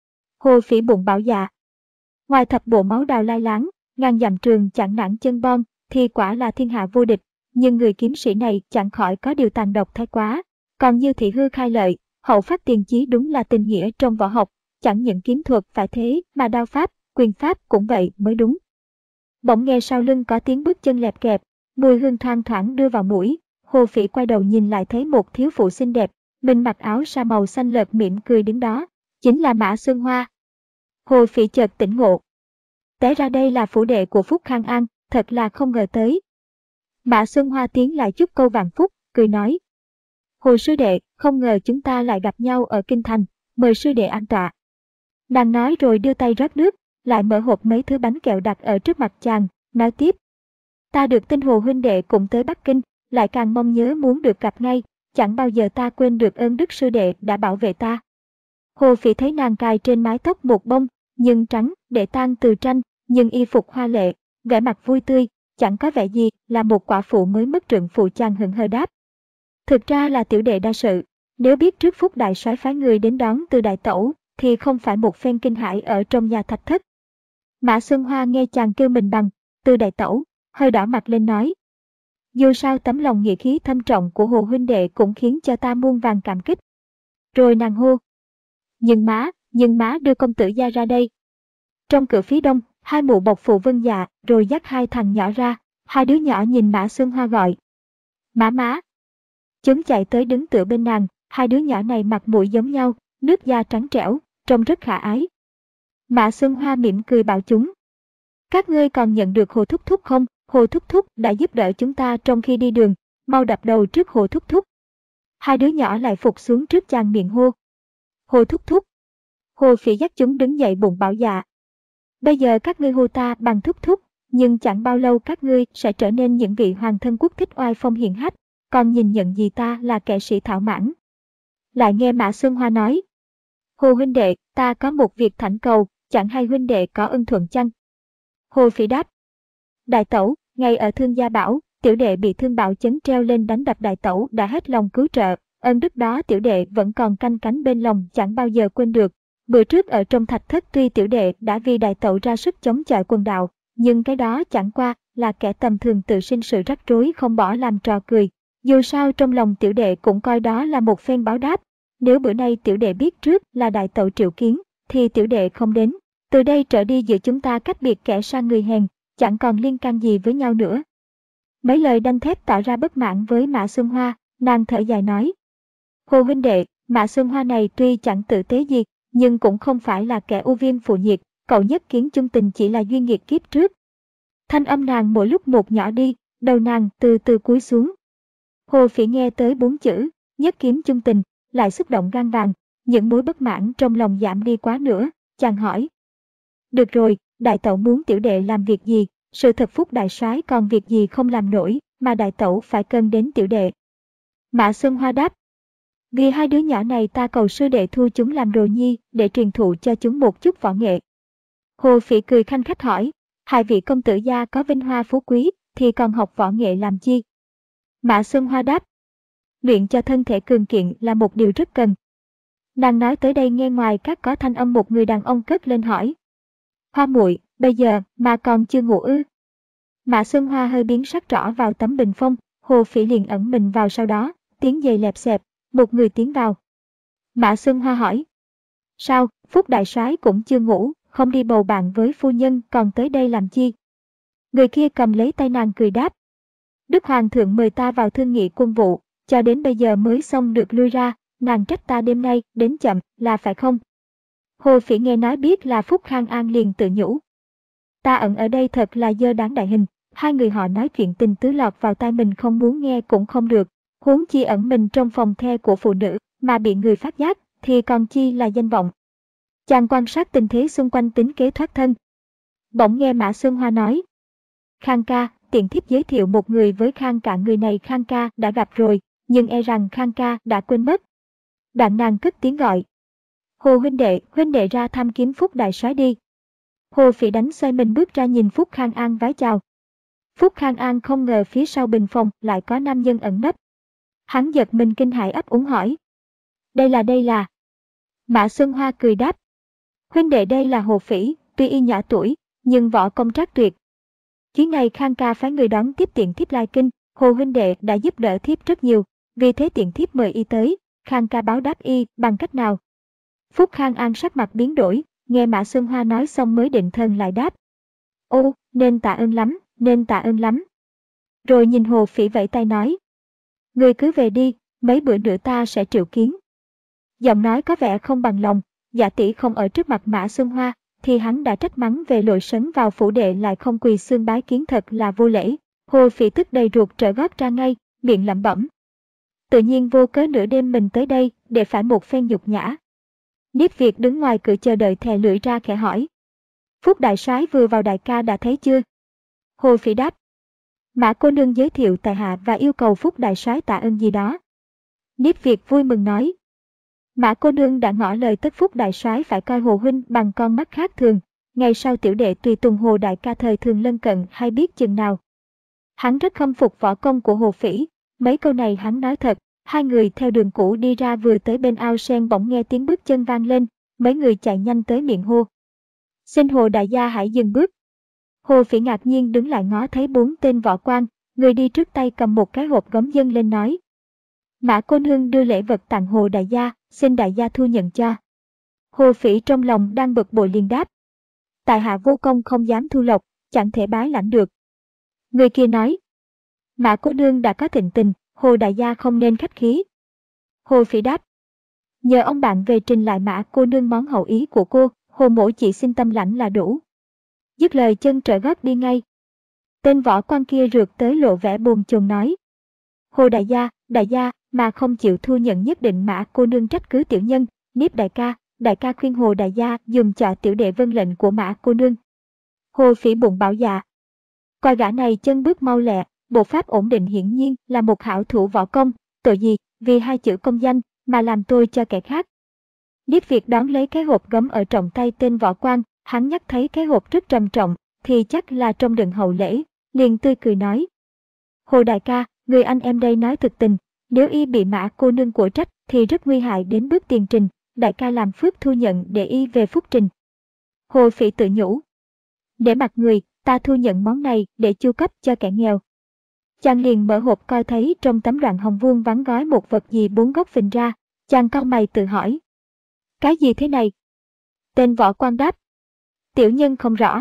Hồ Phỉ bụng bảo dạ. Ngoài thập bộ máu đào lai láng, ngàn dặm trường chặn nản chân bon, thì quả là thiên hạ vô địch, nhưng người kiếm sĩ này chẳng khỏi có điều tàn độc thái quá. Còn như thị hư khai lợi, hậu phát tiền chí đúng là tình nghĩa trong võ học, chẳng những kiếm thuật phải thế mà đao pháp, quyền pháp cũng vậy mới đúng. Bỗng nghe sau lưng có tiếng bước chân lẹp kẹp, mùi hương thoang thoảng đưa vào mũi. Hồ Phỉ quay đầu nhìn lại thấy một thiếu phụ xinh đẹp, mình mặc áo sa màu xanh lợt mỉm cười đứng đó, chính là Mã Xuân Hoa. Hồ Phỉ chợt tỉnh ngộ. Té ra đây là phủ đệ của Phúc Khang An, thật là không ngờ tới. Mã Xuân Hoa tiến lại chúc câu vạn phúc, cười nói. Hồ sư đệ, không ngờ chúng ta lại gặp nhau ở Kinh Thành, mời sư đệ an tọa. Nàng nói rồi đưa tay rót nước, lại mở hộp mấy thứ bánh kẹo đặt ở trước mặt chàng, nói tiếp. Ta được tin Hồ huynh đệ cũng tới Bắc Kinh, lại càng mong nhớ muốn được gặp ngay, chẳng bao giờ ta quên được ơn đức sư đệ đã bảo vệ ta. Hồ Phỉ thấy nàng cài trên mái tóc một bông, nhưng trắng, để tang từ tranh, nhưng y phục hoa lệ, vẻ mặt vui tươi, chẳng có vẻ gì là một quả phụ mới mất trượng phụ. Chàng hững hờ đáp. Thực ra là tiểu đệ đa sự, nếu biết trước Phúc đại soái phái người đến đón từ đại tẩu, thì không phải một phen kinh hãi ở trong nhà thạch thất. Mã Xuân Hoa nghe chàng kêu mình bằng từ đại tẩu, hơi đỏ mặt lên nói. Dù sao tấm lòng nghĩa khí thâm trọng của Hồ huynh đệ cũng khiến cho ta muôn vàn cảm kích. Rồi nàng hô. Nhưng má, nhưng má đưa công tử gia ra đây. Trong cửa phía đông, hai mụ bộc phụ vâng dạ, rồi dắt hai thằng nhỏ ra, hai đứa nhỏ nhìn Mã Xuân Hoa gọi. Má má. Chúng chạy tới đứng tựa bên nàng, hai đứa nhỏ này mặt mũi giống nhau, nước da trắng trẻo, trông rất khả ái. Mã Xuân Hoa mỉm cười bảo chúng. Các ngươi còn nhận được Hồ Thúc Thúc không? Hồ Thúc Thúc đã giúp đỡ chúng ta trong khi đi đường, mau đập đầu trước Hồ Thúc Thúc. Hai đứa nhỏ lại phục xuống trước chàng miệng hô. Hồ Thúc Thúc. Hồ Phỉ dắt chúng đứng dậy bụng bảo dạ. Bây giờ các ngươi hô ta bằng Thúc Thúc, nhưng chẳng bao lâu các ngươi sẽ trở nên những vị hoàng thân quốc thích oai phong hiển hách, còn nhìn nhận gì ta là kẻ sĩ thảo mãn. Lại nghe Mã Xuân Hoa nói. Hồ huynh đệ, ta có một việc thỉnh cầu, chẳng hay huynh đệ có ưng thuận chăng? Hồ Phỉ đáp. Đại tẩu, ngày ở Thương Gia Bảo, tiểu đệ bị Thương Bảo Chấn treo lên đánh đập đại tẩu đã hết lòng cứu trợ, ơn đức đó tiểu đệ vẫn còn canh cánh bên lòng chẳng bao giờ quên được. Bữa trước ở trong thạch thất tuy tiểu đệ đã vì đại tẩu ra sức chống chọi quần đạo, nhưng cái đó chẳng qua là kẻ tầm thường tự sinh sự rắc rối không bỏ làm trò cười. Dù sao trong lòng tiểu đệ cũng coi đó là một phen báo đáp. Nếu bữa nay tiểu đệ biết trước là đại tẩu triệu kiến, thì tiểu đệ không đến. Từ đây trở đi giữa chúng ta cách biệt kẻ sang người hèn, chẳng còn liên can gì với nhau nữa. Mấy lời đanh thép tỏ ra bất mãn với Mã Xuân Hoa, nàng thở dài nói. Hồ huynh đệ, Mã Xuân Hoa này tuy chẳng tử tế gì, nhưng cũng không phải là kẻ ưu viêm phụ nhiệt, cậu nhất kiến chung tình chỉ là duyên nghiệt kiếp trước. Thanh âm nàng mỗi lúc một nhỏ đi, đầu nàng từ từ cúi xuống. Hồ Phỉ nghe tới bốn chữ, nhất kiến chung tình, lại xúc động gan vàng, những mối bất mãn trong lòng giảm đi quá nữa, chàng hỏi. Được rồi, đại tẩu muốn tiểu đệ làm việc gì, sự thật Phúc đại soái còn việc gì không làm nổi, mà đại tẩu phải cân đến tiểu đệ. Mã Xuân Hoa đáp. Vì hai đứa nhỏ này ta cầu sư đệ thu chúng làm đồ nhi để truyền thụ cho chúng một chút võ nghệ. Hồ Phỉ cười khanh khách hỏi, hai vị công tử gia có vinh hoa phú quý thì còn học võ nghệ làm chi? Mã Xuân Hoa đáp, luyện cho thân thể cường kiện là một điều rất cần. Nàng nói tới đây nghe ngoài các có thanh âm một người đàn ông cất lên hỏi, Hoa muội, bây giờ mà còn chưa ngủ ư? Mã Xuân Hoa hơi biến sắc rõ vào tấm bình phong, Hồ Phỉ liền ẩn mình vào sau đó, tiếng giày lẹp xẹp, một người tiến vào. Mã Xuân Hoa hỏi, sao, Phúc đại soái cũng chưa ngủ, không đi bầu bạn với phu nhân còn tới đây làm chi? Người kia cầm lấy tay nàng cười đáp, Đức Hoàng thượng mời ta vào thương nghị quân vụ, cho đến bây giờ mới xong được lui ra, nàng trách ta đêm nay đến chậm là phải không? Hồ Phỉ nghe nói biết là Phúc Khang An liền tự nhủ, ta ẩn ở đây thật là dơ đáng đại hình, hai người họ nói chuyện tình tứ lọt vào tai mình không muốn nghe cũng không được, huống chi ẩn mình trong phòng the của phụ nữ mà bị người phát giác thì còn chi là danh vọng. Chàng quan sát tình thế xung quanh tính kế thoát thân. Bỗng nghe Mã Xuân Hoa nói, Khang ca, tiện thiếp giới thiệu một người với Khang cả, người này Khang ca đã gặp rồi, nhưng e rằng Khang ca đã quên mất. Đoạn nàng cất tiếng gọi, Hồ huynh đệ, huynh đệ ra thăm kiếm Phúc đại soái đi. Hồ Phỉ đánh xoay mình bước ra nhìn Phúc Khang An vái chào. Phúc Khang An không ngờ phía sau bình phòng lại có nam nhân ẩn nấp. Hắn giật mình kinh hãi ấp úng hỏi, đây là đây là. Mã Xuân Hoa cười đáp, huynh đệ đây là Hồ Phỉ, tuy y nhỏ tuổi, nhưng võ công trác tuyệt. Chuyến này Khang ca phái người đón tiếp tiện thiếp lai kinh, Hồ huynh đệ đã giúp đỡ thiếp rất nhiều, vì thế tiện thiếp mời y tới, Khang ca báo đáp y bằng cách nào? Phúc Khang An sắc mặt biến đổi, nghe Mã Xuân Hoa nói xong mới định thần lại đáp, ô, nên tạ ơn lắm, nên tạ ơn lắm. Rồi nhìn Hồ Phỉ vẫy tay nói, người cứ về đi, mấy bữa nữa ta sẽ triệu kiến. Giọng nói có vẻ không bằng lòng, giả tỷ không ở trước mặt Mã Xuân Hoa, thì hắn đã trách mắng về lội sấn vào phủ đệ lại không quỳ xương bái kiến thật là vô lễ. Hồ Phỉ tức đầy ruột trở gót ra ngay, miệng lẩm bẩm, tự nhiên vô cớ nửa đêm mình tới đây để phải một phen nhục nhã. Niếp Việt đứng ngoài cửa chờ đợi thè lưỡi ra khẽ hỏi, Phúc đại soái vừa vào đại ca đã thấy chưa? Hồ Phỉ đáp, Mã cô nương giới thiệu tại hạ và yêu cầu Phúc đại soái tạ ơn gì đó. Niếp Việt vui mừng nói, Mã cô nương đã ngỏ lời tất Phúc đại soái phải coi Hồ huynh bằng con mắt khác thường, ngày sau tiểu đệ tùy tùng Hồ đại ca thời thường lân cận hay biết chừng nào. Hắn rất khâm phục võ công của Hồ Phỉ, mấy câu này hắn nói thật. Hai người theo đường cũ đi ra vừa tới bên ao sen bỗng nghe tiếng bước chân vang lên, mấy người chạy nhanh tới miệng hô, xin Hồ đại gia hãy dừng bước. Hồ Phỉ ngạc nhiên đứng lại ngó thấy bốn tên võ quan, người đi trước tay cầm một cái hộp gấm dâng lên nói, Mã cô nương đưa lễ vật tặng Hồ đại gia, xin đại gia thu nhận cho. Hồ Phỉ trong lòng đang bực bội liền đáp, tại hạ vô công không dám thu lộc, chẳng thể bái lãnh được. Người kia nói, Mã cô nương đã có thịnh tình, Hồ đại gia không nên khách khí. Hồ Phỉ đáp, nhờ ông bạn về trình lại Mã cô nương món hậu ý của cô, Hồ mỗ chỉ xin tâm lãnh là đủ. Dứt lời chân trở gót đi ngay. Tên võ quan kia rượt tới lộ vẻ bồn chồn nói, Hồ đại gia, đại gia mà không chịu thu nhận nhất định Mã cô nương trách cứ tiểu nhân. Niếp đại ca, đại ca khuyên Hồ đại gia dùng cho tiểu đệ vâng lệnh của Mã cô nương. Hồ Phỉ bụng bảo dạ, coi gã này chân bước mau lẹ, bộ pháp ổn định hiển nhiên là một hảo thủ võ công, tội gì vì hai chữ công danh mà làm tôi cho kẻ khác. Niếp Việt đón lấy cái hộp gấm ở trọng tay tên võ quan, hắn nhắc thấy cái hộp rất trầm trọng, thì chắc là trong đựng hậu lễ, liền tươi cười nói, Hồ đại ca, người anh em đây nói thực tình, nếu y bị Mã cô nương của trách thì rất nguy hại đến bước tiền trình, đại ca làm phước thu nhận để y về phúc trình. Hồ Phỉ tự nhủ, để mặt người, ta thu nhận món này để chu cấp cho kẻ nghèo. Chàng liền mở hộp coi thấy trong tấm đoạn hồng vuông vắn gói một vật gì bốn góc phình ra, chàng cau mày tự hỏi, cái gì thế này? Tên võ quan đáp, tiểu nhân không rõ.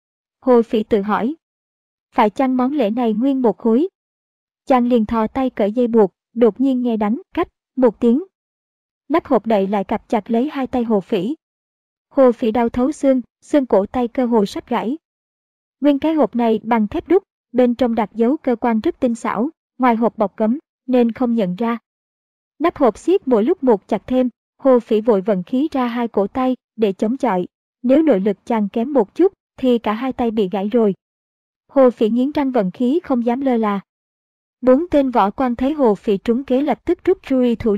Hồ Phỉ tự hỏi, phải chăng món lễ này nguyên một khối? Chàng liền thò tay cởi dây buộc, đột nhiên nghe đánh cách một tiếng. Nắp hộp đậy lại cặp chặt lấy hai tay Hồ Phỉ. Hồ Phỉ đau thấu xương, xương cổ tay cơ hồ sắp gãy. Nguyên cái hộp này bằng thép đúc, bên trong đặt dấu cơ quan rất tinh xảo, ngoài hộp bọc cấm, nên không nhận ra. Nắp hộp siết mỗi lúc một chặt thêm, Hồ Phỉ vội vận khí ra hai cổ tay để chống chọi. Nếu nội lực chàng kém một chút, thì cả hai tay bị gãy rồi. Hồ Phỉ nghiến răng vận khí không dám lơ là. Bốn tên võ quan thấy Hồ Phỉ trúng kế lập tức rút rui thủ ra,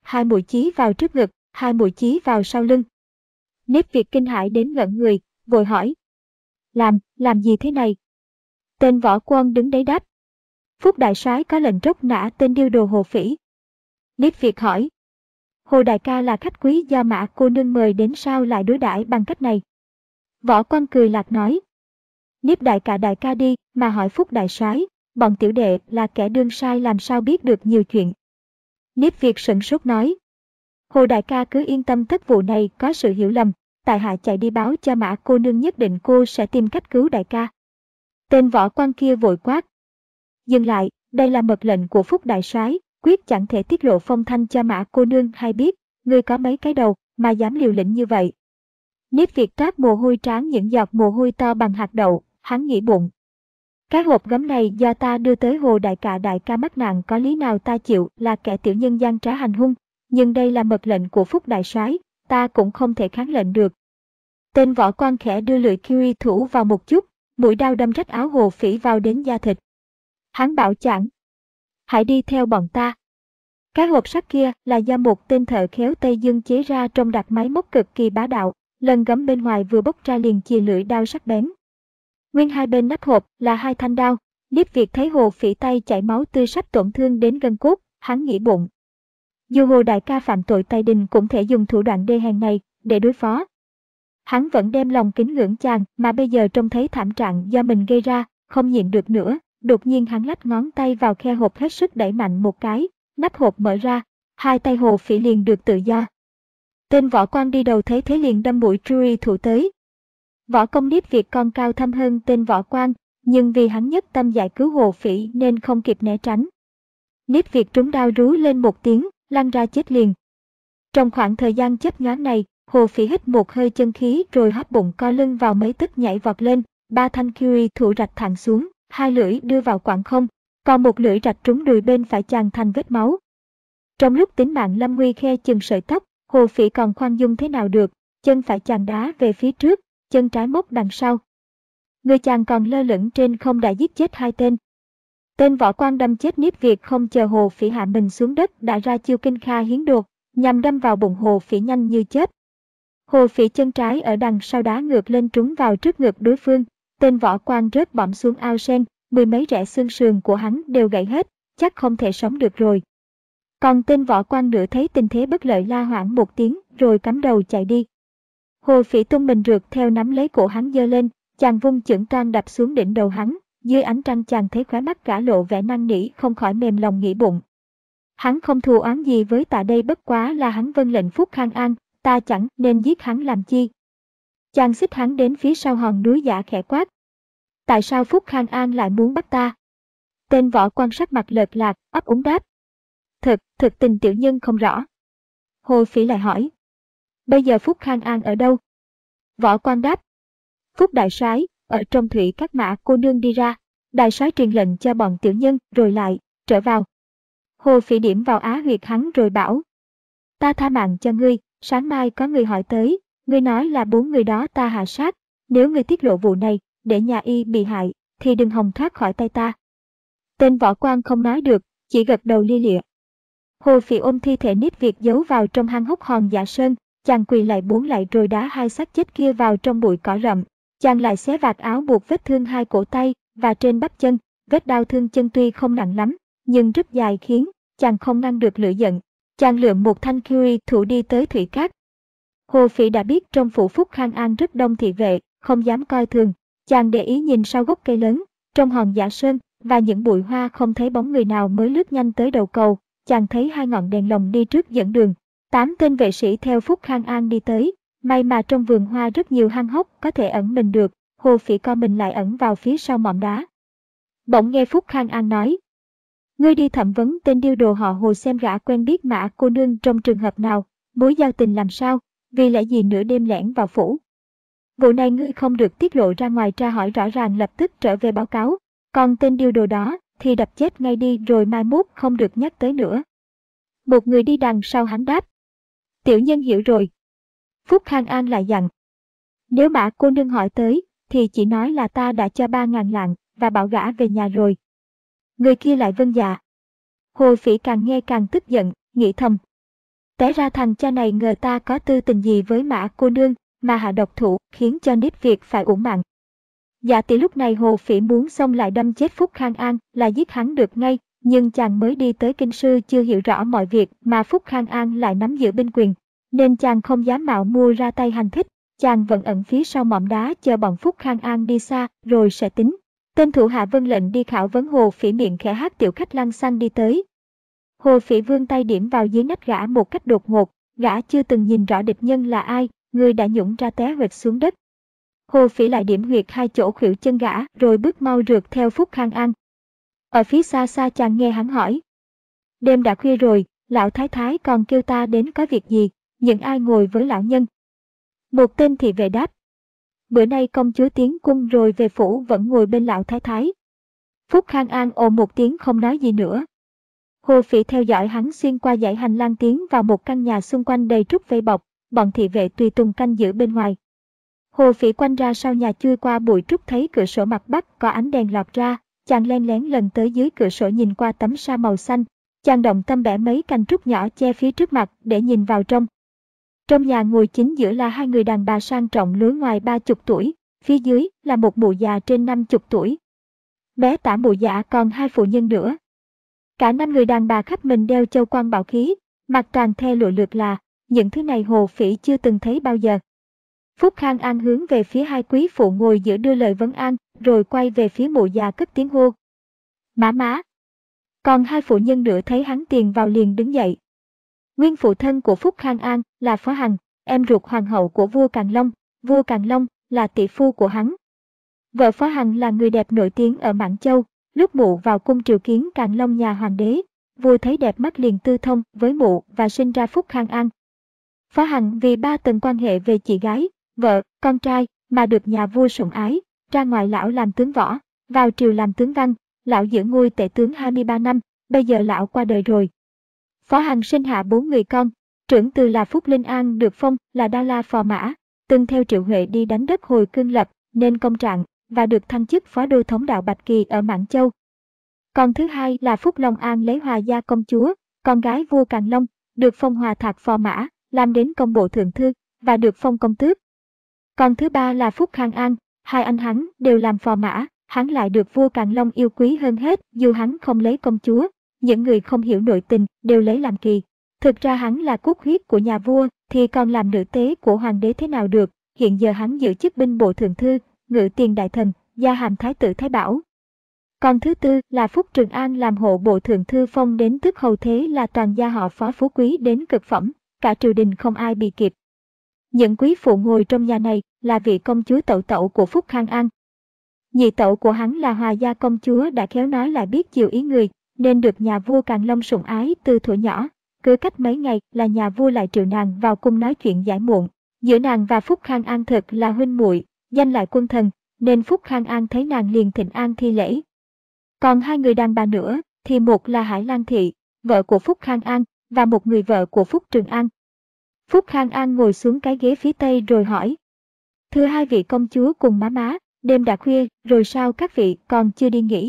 hai mũi chí vào trước ngực, hai mũi chí vào sau lưng. Niếp Việt kinh hãi đến ngẩn người, vội hỏi. Làm, làm gì thế này? Tên võ quân đứng đấy đáp. Phúc đại soái có lệnh tróc nã tên điêu đồ Hồ Phỉ. Niếp Việt hỏi. Hồ đại ca là khách quý do Mã cô nương mời đến sao lại đối đãi bằng cách này? Võ quân cười lạc nói. Niếp đại ca đại ca đi, mà hỏi Phúc đại soái, bọn tiểu đệ là kẻ đương sai làm sao biết được nhiều chuyện. Niếp Việt sửng sốt nói. Hồ đại ca cứ yên tâm, tất vụ này có sự hiểu lầm, tại hạ chạy đi báo cho Mã cô nương, nhất định cô sẽ tìm cách cứu đại ca. Tên võ quan kia vội quát. Dừng lại, đây là mật lệnh của Phúc đại soái, quyết chẳng thể tiết lộ phong thanh cho Mã cô nương hay biết, ngươi có mấy cái đầu mà dám liều lĩnh như vậy. Niếp Việt trát mồ hôi trán những giọt mồ hôi to bằng hạt đậu, hắn nghĩ bụng. Cái hộp gấm này do ta đưa tới Hồ đại ca đại ca mắc nạn, có lý nào ta chịu là kẻ tiểu nhân gian trá hành hung, nhưng đây là mật lệnh của Phúc đại soái, ta cũng không thể kháng lệnh được. Tên võ quan khẽ đưa lưỡi kiwi thủ vào một chút, mũi đao đâm rách áo Hồ Phỉ vào đến da thịt. Hắn bảo chảng. Hãy đi theo bọn ta. Cái hộp sắt kia là do một tên thợ khéo Tây Dương chế ra, trong đặt máy móc cực kỳ bá đạo, lần gấm bên ngoài vừa bốc ra liền chìa lưỡi đao sắc bén. Nguyên hai bên nắp hộp là hai thanh đao. Niếp Việt thấy Hồ Phỉ tay chảy máu tươi, sắp tổn thương đến gân cốt, hắn nghĩ bụng. Dù Hồ đại ca phạm tội Tây Đình cũng thể dùng thủ đoạn đê hèn này để đối phó. Hắn vẫn đem lòng kính ngưỡng chàng, mà bây giờ trông thấy thảm trạng do mình gây ra, không nhịn được nữa. Đột nhiên hắn lách ngón tay vào khe hộp, hết sức đẩy mạnh một cái, nắp hộp mở ra, hai tay Hồ Phỉ liền được tự do. Tên võ quan đi đầu thấy thế liền đâm mũi truy thủ tới. Võ công Niếp Việt còn cao thâm hơn tên võ quan, nhưng vì hắn nhất tâm giải cứu Hồ Phỉ nên không kịp né tránh. Niếp Việt trúng đao rú lên một tiếng, lăn ra chết liền. Trong khoảng thời gian chớp nhoáng này, Hồ Phỉ hít một hơi chân khí rồi hóp bụng co lưng vào mấy tức nhảy vọt lên, ba thanh kiwi thủ rạch thẳng xuống, hai lưỡi đưa vào quãng không, còn một lưỡi rạch trúng đùi bên phải chàng thành vết máu. Trong lúc tính mạng lâm nguy khe chừng sợi tóc, Hồ Phỉ còn khoan dung thế nào được, chân phải chàng đá về phía trước, chân trái móc đằng sau. Người chàng còn lơ lửng trên không đã giết chết hai tên. Tên võ quan đâm chết Niếp Việt không chờ Hồ Phỉ hạ mình xuống đất đã ra chiêu kinh kha hiến đột, nhằm đâm vào bụng Hồ Phỉ nhanh như chớp. Hồ Phỉ chân trái ở đằng sau đá ngược lên trúng vào trước ngực đối phương, tên võ quan rớt bõm xuống ao sen, mười mấy rẽ xương sườn của hắn đều gãy hết, chắc không thể sống được rồi. Còn tên võ quan nữa thấy tình thế bất lợi la hoảng một tiếng rồi cắm đầu chạy đi. Hồ Phỉ tung mình rượt theo nắm lấy cổ hắn giơ lên, chàng vung chưởng toan đập xuống đỉnh đầu hắn, dưới ánh trăng chàng thấy khóe mắt gã lộ vẻ năn nỉ, không khỏi mềm lòng nghĩ bụng. Hắn không thù oán gì với ta đây, bất quá là hắn vâng lệnh Phúc Khang An, ta chẳng nên giết hắn làm chi. Chàng xích hắn đến phía sau hòn núi giả khẽ quát. Tại sao Phúc Khang An lại muốn bắt ta? Tên võ quan sắc mặt lợt lạc, ấp úng đáp. Thực, thực tình tiểu nhân không rõ. Hồ Phỉ lại hỏi. Bây giờ Phúc Khang An ở đâu? Võ quan đáp. Phúc đại soái ở trong thủy các Mã cô nương đi ra, đại soái truyền lệnh cho bọn tiểu nhân rồi lại trở vào. Hồ Phỉ điểm vào á huyệt hắn rồi bảo. Ta tha mạng cho ngươi, sáng mai có người hỏi tới, ngươi nói là bốn người đó ta hạ sát, nếu ngươi tiết lộ vụ này để nhà y bị hại thì đừng hòng thoát khỏi tay ta. Tên võ quan không nói được, chỉ gật đầu lia lịa. Hồ Phỉ ôm thi thể Niếp Việt giấu vào trong hang hốc hòn Dạ Sơn, chàng quỳ lại bốn lại rồi đá hai xác chết kia vào trong bụi cỏ rậm. Chàng lại xé vạt áo buộc vết thương hai cổ tay và trên bắp chân, vết đau thương chân tuy không nặng lắm, nhưng rất dài khiến chàng không ngăn được lửa giận. Chàng lượm một thanh kiwi thủ đi tới thủy cát. Hồ Phỉ đã biết trong phủ Phúc Khang An rất đông thị vệ, không dám coi thường. Chàng để ý nhìn sau gốc cây lớn, trong hòn Dạ Sơn và những bụi hoa không thấy bóng người nào, mới lướt nhanh tới đầu cầu. Chàng thấy hai ngọn đèn lồng đi trước dẫn đường. Tám tên vệ sĩ theo Phúc Khang An đi tới. May mà trong vườn hoa rất nhiều hang hốc có thể ẩn mình được. Hồ Phỉ co mình lại ẩn vào phía sau mỏm đá. Bỗng nghe Phúc Khang An nói. Ngươi đi thẩm vấn tên điêu đồ họ Hồ xem gã quen biết Mã cô nương trong trường hợp nào, mối giao tình làm sao, vì lẽ gì nửa đêm lẻn vào phủ. Vụ này ngươi không được tiết lộ ra ngoài, tra hỏi rõ ràng lập tức trở về báo cáo, còn tên điêu đồ đó thì đập chết ngay đi rồi mai mốt không được nhắc tới nữa. Một người đi đằng sau hắn đáp. Tiểu nhân hiểu rồi. Phúc Khang An lại dặn. Nếu Mã cô nương hỏi tới, thì chỉ nói là ta đã cho ba ngàn lạng và bảo gã về nhà rồi. Người kia lại vâng dạ. Hồ Phỉ càng nghe càng tức giận, nghĩ thầm. Té ra thằng cha này ngờ ta có tư tình gì với Mã cô nương, mà hạ độc thủ, khiến cho Niết Việt phải uổng mạng. Dạ tỷ lúc này Hồ Phỉ muốn xông lại đâm chết Phúc Khang An là giết hắn được ngay, nhưng chàng mới đi tới kinh sư chưa hiểu rõ mọi việc mà Phúc Khang An lại nắm giữ binh quyền, nên chàng không dám mạo mua ra tay hành thích, chàng vẫn ẩn phía sau mỏm đá chờ bọn Phúc Khang An đi xa rồi sẽ tính. Tên thủ hạ vâng lệnh đi khảo vấn Hồ Phỉ miệng khẽ hát tiểu khách lăng xăng đi tới. Hồ Phỉ vươn tay điểm vào dưới nách gã một cách đột ngột, gã chưa từng nhìn rõ địch nhân là ai, người đã nhũng ra té huỵch xuống đất. Hồ Phỉ lại điểm huyệt hai chỗ khuỷu chân gã rồi bước mau rượt theo Phúc Khang An. Ở phía xa xa chàng nghe hắn hỏi. Đêm đã khuya rồi, lão thái thái còn kêu ta đến có việc gì, những ai ngồi với lão nhân? Một tên thị vệ đáp. Bữa nay công chúa tiến cung rồi về phủ vẫn ngồi bên lão thái thái. Phúc Khang An ồ một tiếng không nói gì nữa. Hồ Phỉ theo dõi hắn xuyên qua dãy hành lang tiến vào một căn nhà xung quanh đầy trúc vây bọc, bọn thị vệ tùy tùng canh giữ bên ngoài. Hồ Phỉ quanh ra sau nhà chui qua bụi trúc thấy cửa sổ mặt bắc có ánh đèn lọt ra, chàng len lén lần tới dưới cửa sổ nhìn qua tấm sa màu xanh, chàng động tâm bẻ mấy cành trúc nhỏ che phía trước mặt để nhìn vào trong. Trong nhà ngồi chính giữa là hai người đàn bà sang trọng lứa ngoài ba chục tuổi, phía dưới là một mụ già trên năm chục tuổi. Bé tả mụ già còn hai phụ nhân nữa. Cả năm người đàn bà khắp mình đeo châu quan bảo khí, mặc toàn the lụa lượt là, những thứ này Hồ Phỉ chưa từng thấy bao giờ. Phúc Khang An hướng về phía hai quý phụ ngồi giữa đưa lời vấn an, rồi quay về phía mụ già cất tiếng hô. Má má. Còn hai phụ nhân nữa thấy hắn tiền vào liền đứng dậy. Nguyên phụ thân của Phúc Khang An là Phó Hằng, em ruột hoàng hậu của vua Càn Long, vua Càn Long là tỷ phu của hắn. Vợ Phó Hằng là người đẹp nổi tiếng ở Mãn Châu, lúc mụ vào cung triều kiến Càn Long nhà hoàng đế, vua thấy đẹp mắt liền tư thông với mụ và sinh ra Phúc Khang An. Phó Hằng vì ba tầng quan hệ về chị gái, vợ, con trai mà được nhà vua sủng ái, ra ngoài lão làm tướng võ, vào triều làm tướng văn, lão giữ ngôi tể tướng hai mươi ba năm, bây giờ lão qua đời rồi. Phó Hằng sinh hạ bốn người con, trưởng từ là Phúc Linh An được phong là Đa La Phò Mã, từng theo Triệu Huệ đi đánh đất hồi Cương Lập, nên công trạng, và được thăng chức phó đô thống đạo Bạch Kỳ ở Mãn Châu. Con thứ hai là Phúc Long An lấy Hòa gia công chúa, con gái vua Càn Long, được phong Hòa Thạc Phò Mã, làm đến công bộ thượng thư, và được phong công tước. Con thứ ba là Phúc Khang An, hai anh hắn đều làm phò mã, hắn lại được vua Càn Long yêu quý hơn hết, dù hắn không lấy công chúa, những người không hiểu nội tình đều lấy làm kỳ. Thực ra hắn là cốt huyết của nhà vua, thì còn làm nữ tế của hoàng đế thế nào được, hiện giờ hắn giữ chức binh bộ thượng thư, ngự tiền đại thần, gia hàm thái tử Thái Bảo. Con thứ tư là Phúc Trường An làm hộ bộ thượng thư phong đến tước hầu thế là toàn gia họ Phó phú quý đến cực phẩm, cả triều đình không ai bị kịp. Những quý phụ ngồi trong nhà này là vị công chúa tẩu tẩu của Phúc Khang An. Nhị tẩu của hắn là Hòa gia công chúa đã khéo nói lại biết chiều ý người, nên được nhà vua Càn Long sủng ái từ thuở nhỏ. Cứ cách mấy ngày là nhà vua lại triệu nàng vào cung nói chuyện giải muộn. Giữa nàng và Phúc Khang An thật là huynh muội, danh lại quân thần, nên Phúc Khang An thấy nàng liền thịnh an thi lễ. Còn hai người đàn bà nữa thì một là Hải Lan Thị, vợ của Phúc Khang An, và một người vợ của Phúc Trường An. Phúc Khang An ngồi xuống cái ghế phía tây rồi hỏi. Thưa hai vị công chúa cùng má má, đêm đã khuya, rồi sao các vị còn chưa đi nghỉ?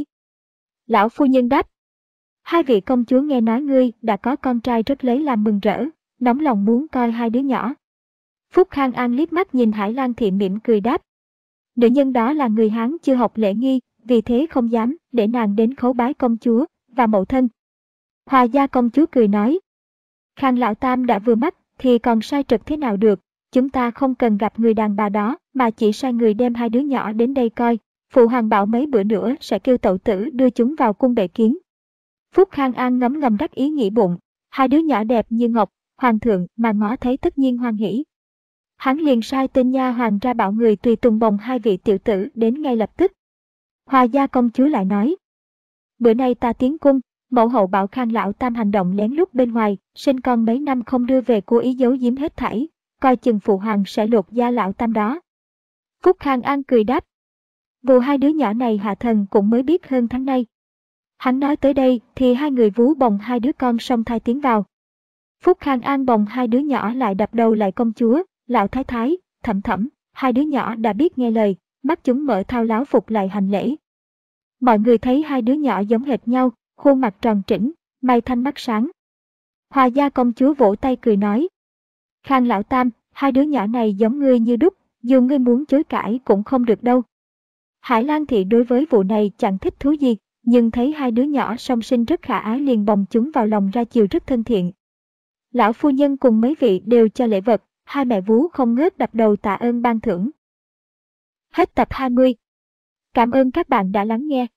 Lão phu nhân đáp. Hai vị công chúa nghe nói ngươi đã có con trai rất lấy làm mừng rỡ, nóng lòng muốn coi hai đứa nhỏ. Phúc Khang An liếc mắt nhìn Hải Lan Thị mỉm cười đáp. Nữ nhân đó là người Hán chưa học lễ nghi, vì thế không dám để nàng đến khấu bái công chúa và mẫu thân. Hòa gia công chúa cười nói. Khang lão tam đã vừa mắt, thì còn sai trật thế nào được, chúng ta không cần gặp người đàn bà đó, mà chỉ sai người đem hai đứa nhỏ đến đây coi, phụ hoàng bảo mấy bữa nữa sẽ kêu tẩu tử đưa chúng vào cung bệ kiến. Phúc Khang An ngấm ngầm đắc ý nghĩ bụng, hai đứa nhỏ đẹp như ngọc, hoàng thượng mà ngó thấy tất nhiên hoan hỉ. Hắn liền sai tên nha hoàn ra bảo người tùy tùng bồng hai vị tiểu tử đến ngay lập tức. Hòa gia công chúa lại nói, bữa nay ta tiến cung, mẫu hậu bảo Khang lão tam hành động lén lút bên ngoài, sinh con mấy năm không đưa về cố ý giấu giếm hết thảy, coi chừng phụ hoàng sẽ lột da lão tam đó. Phúc Khang An cười đáp, vụ hai đứa nhỏ này hạ thần cũng mới biết hơn tháng nay. Hắn nói tới đây thì hai người vú bồng hai đứa con song thai tiến vào. Phúc Khang An bồng hai đứa nhỏ lại đập đầu lại công chúa, lão thái thái, thẩm thẩm, hai đứa nhỏ đã biết nghe lời, mắt chúng mở thao láo phục lại hành lễ. Mọi người thấy hai đứa nhỏ giống hệt nhau, khuôn mặt tròn trĩnh, mày thanh mắt sáng. Hòa gia công chúa vỗ tay cười nói. Khang lão tam, hai đứa nhỏ này giống ngươi như đúc, dù ngươi muốn chối cãi cũng không được đâu. Hải Lan thị đối với vụ này chẳng thích thú gì, nhưng thấy hai đứa nhỏ song sinh rất khả ái liền bồng chúng vào lòng ra chiều rất thân thiện. Lão phu nhân cùng mấy vị đều cho lễ vật, hai mẹ vú không ngớt đập đầu tạ ơn ban thưởng. Hết tập hai mươi. Cảm ơn các bạn đã lắng nghe.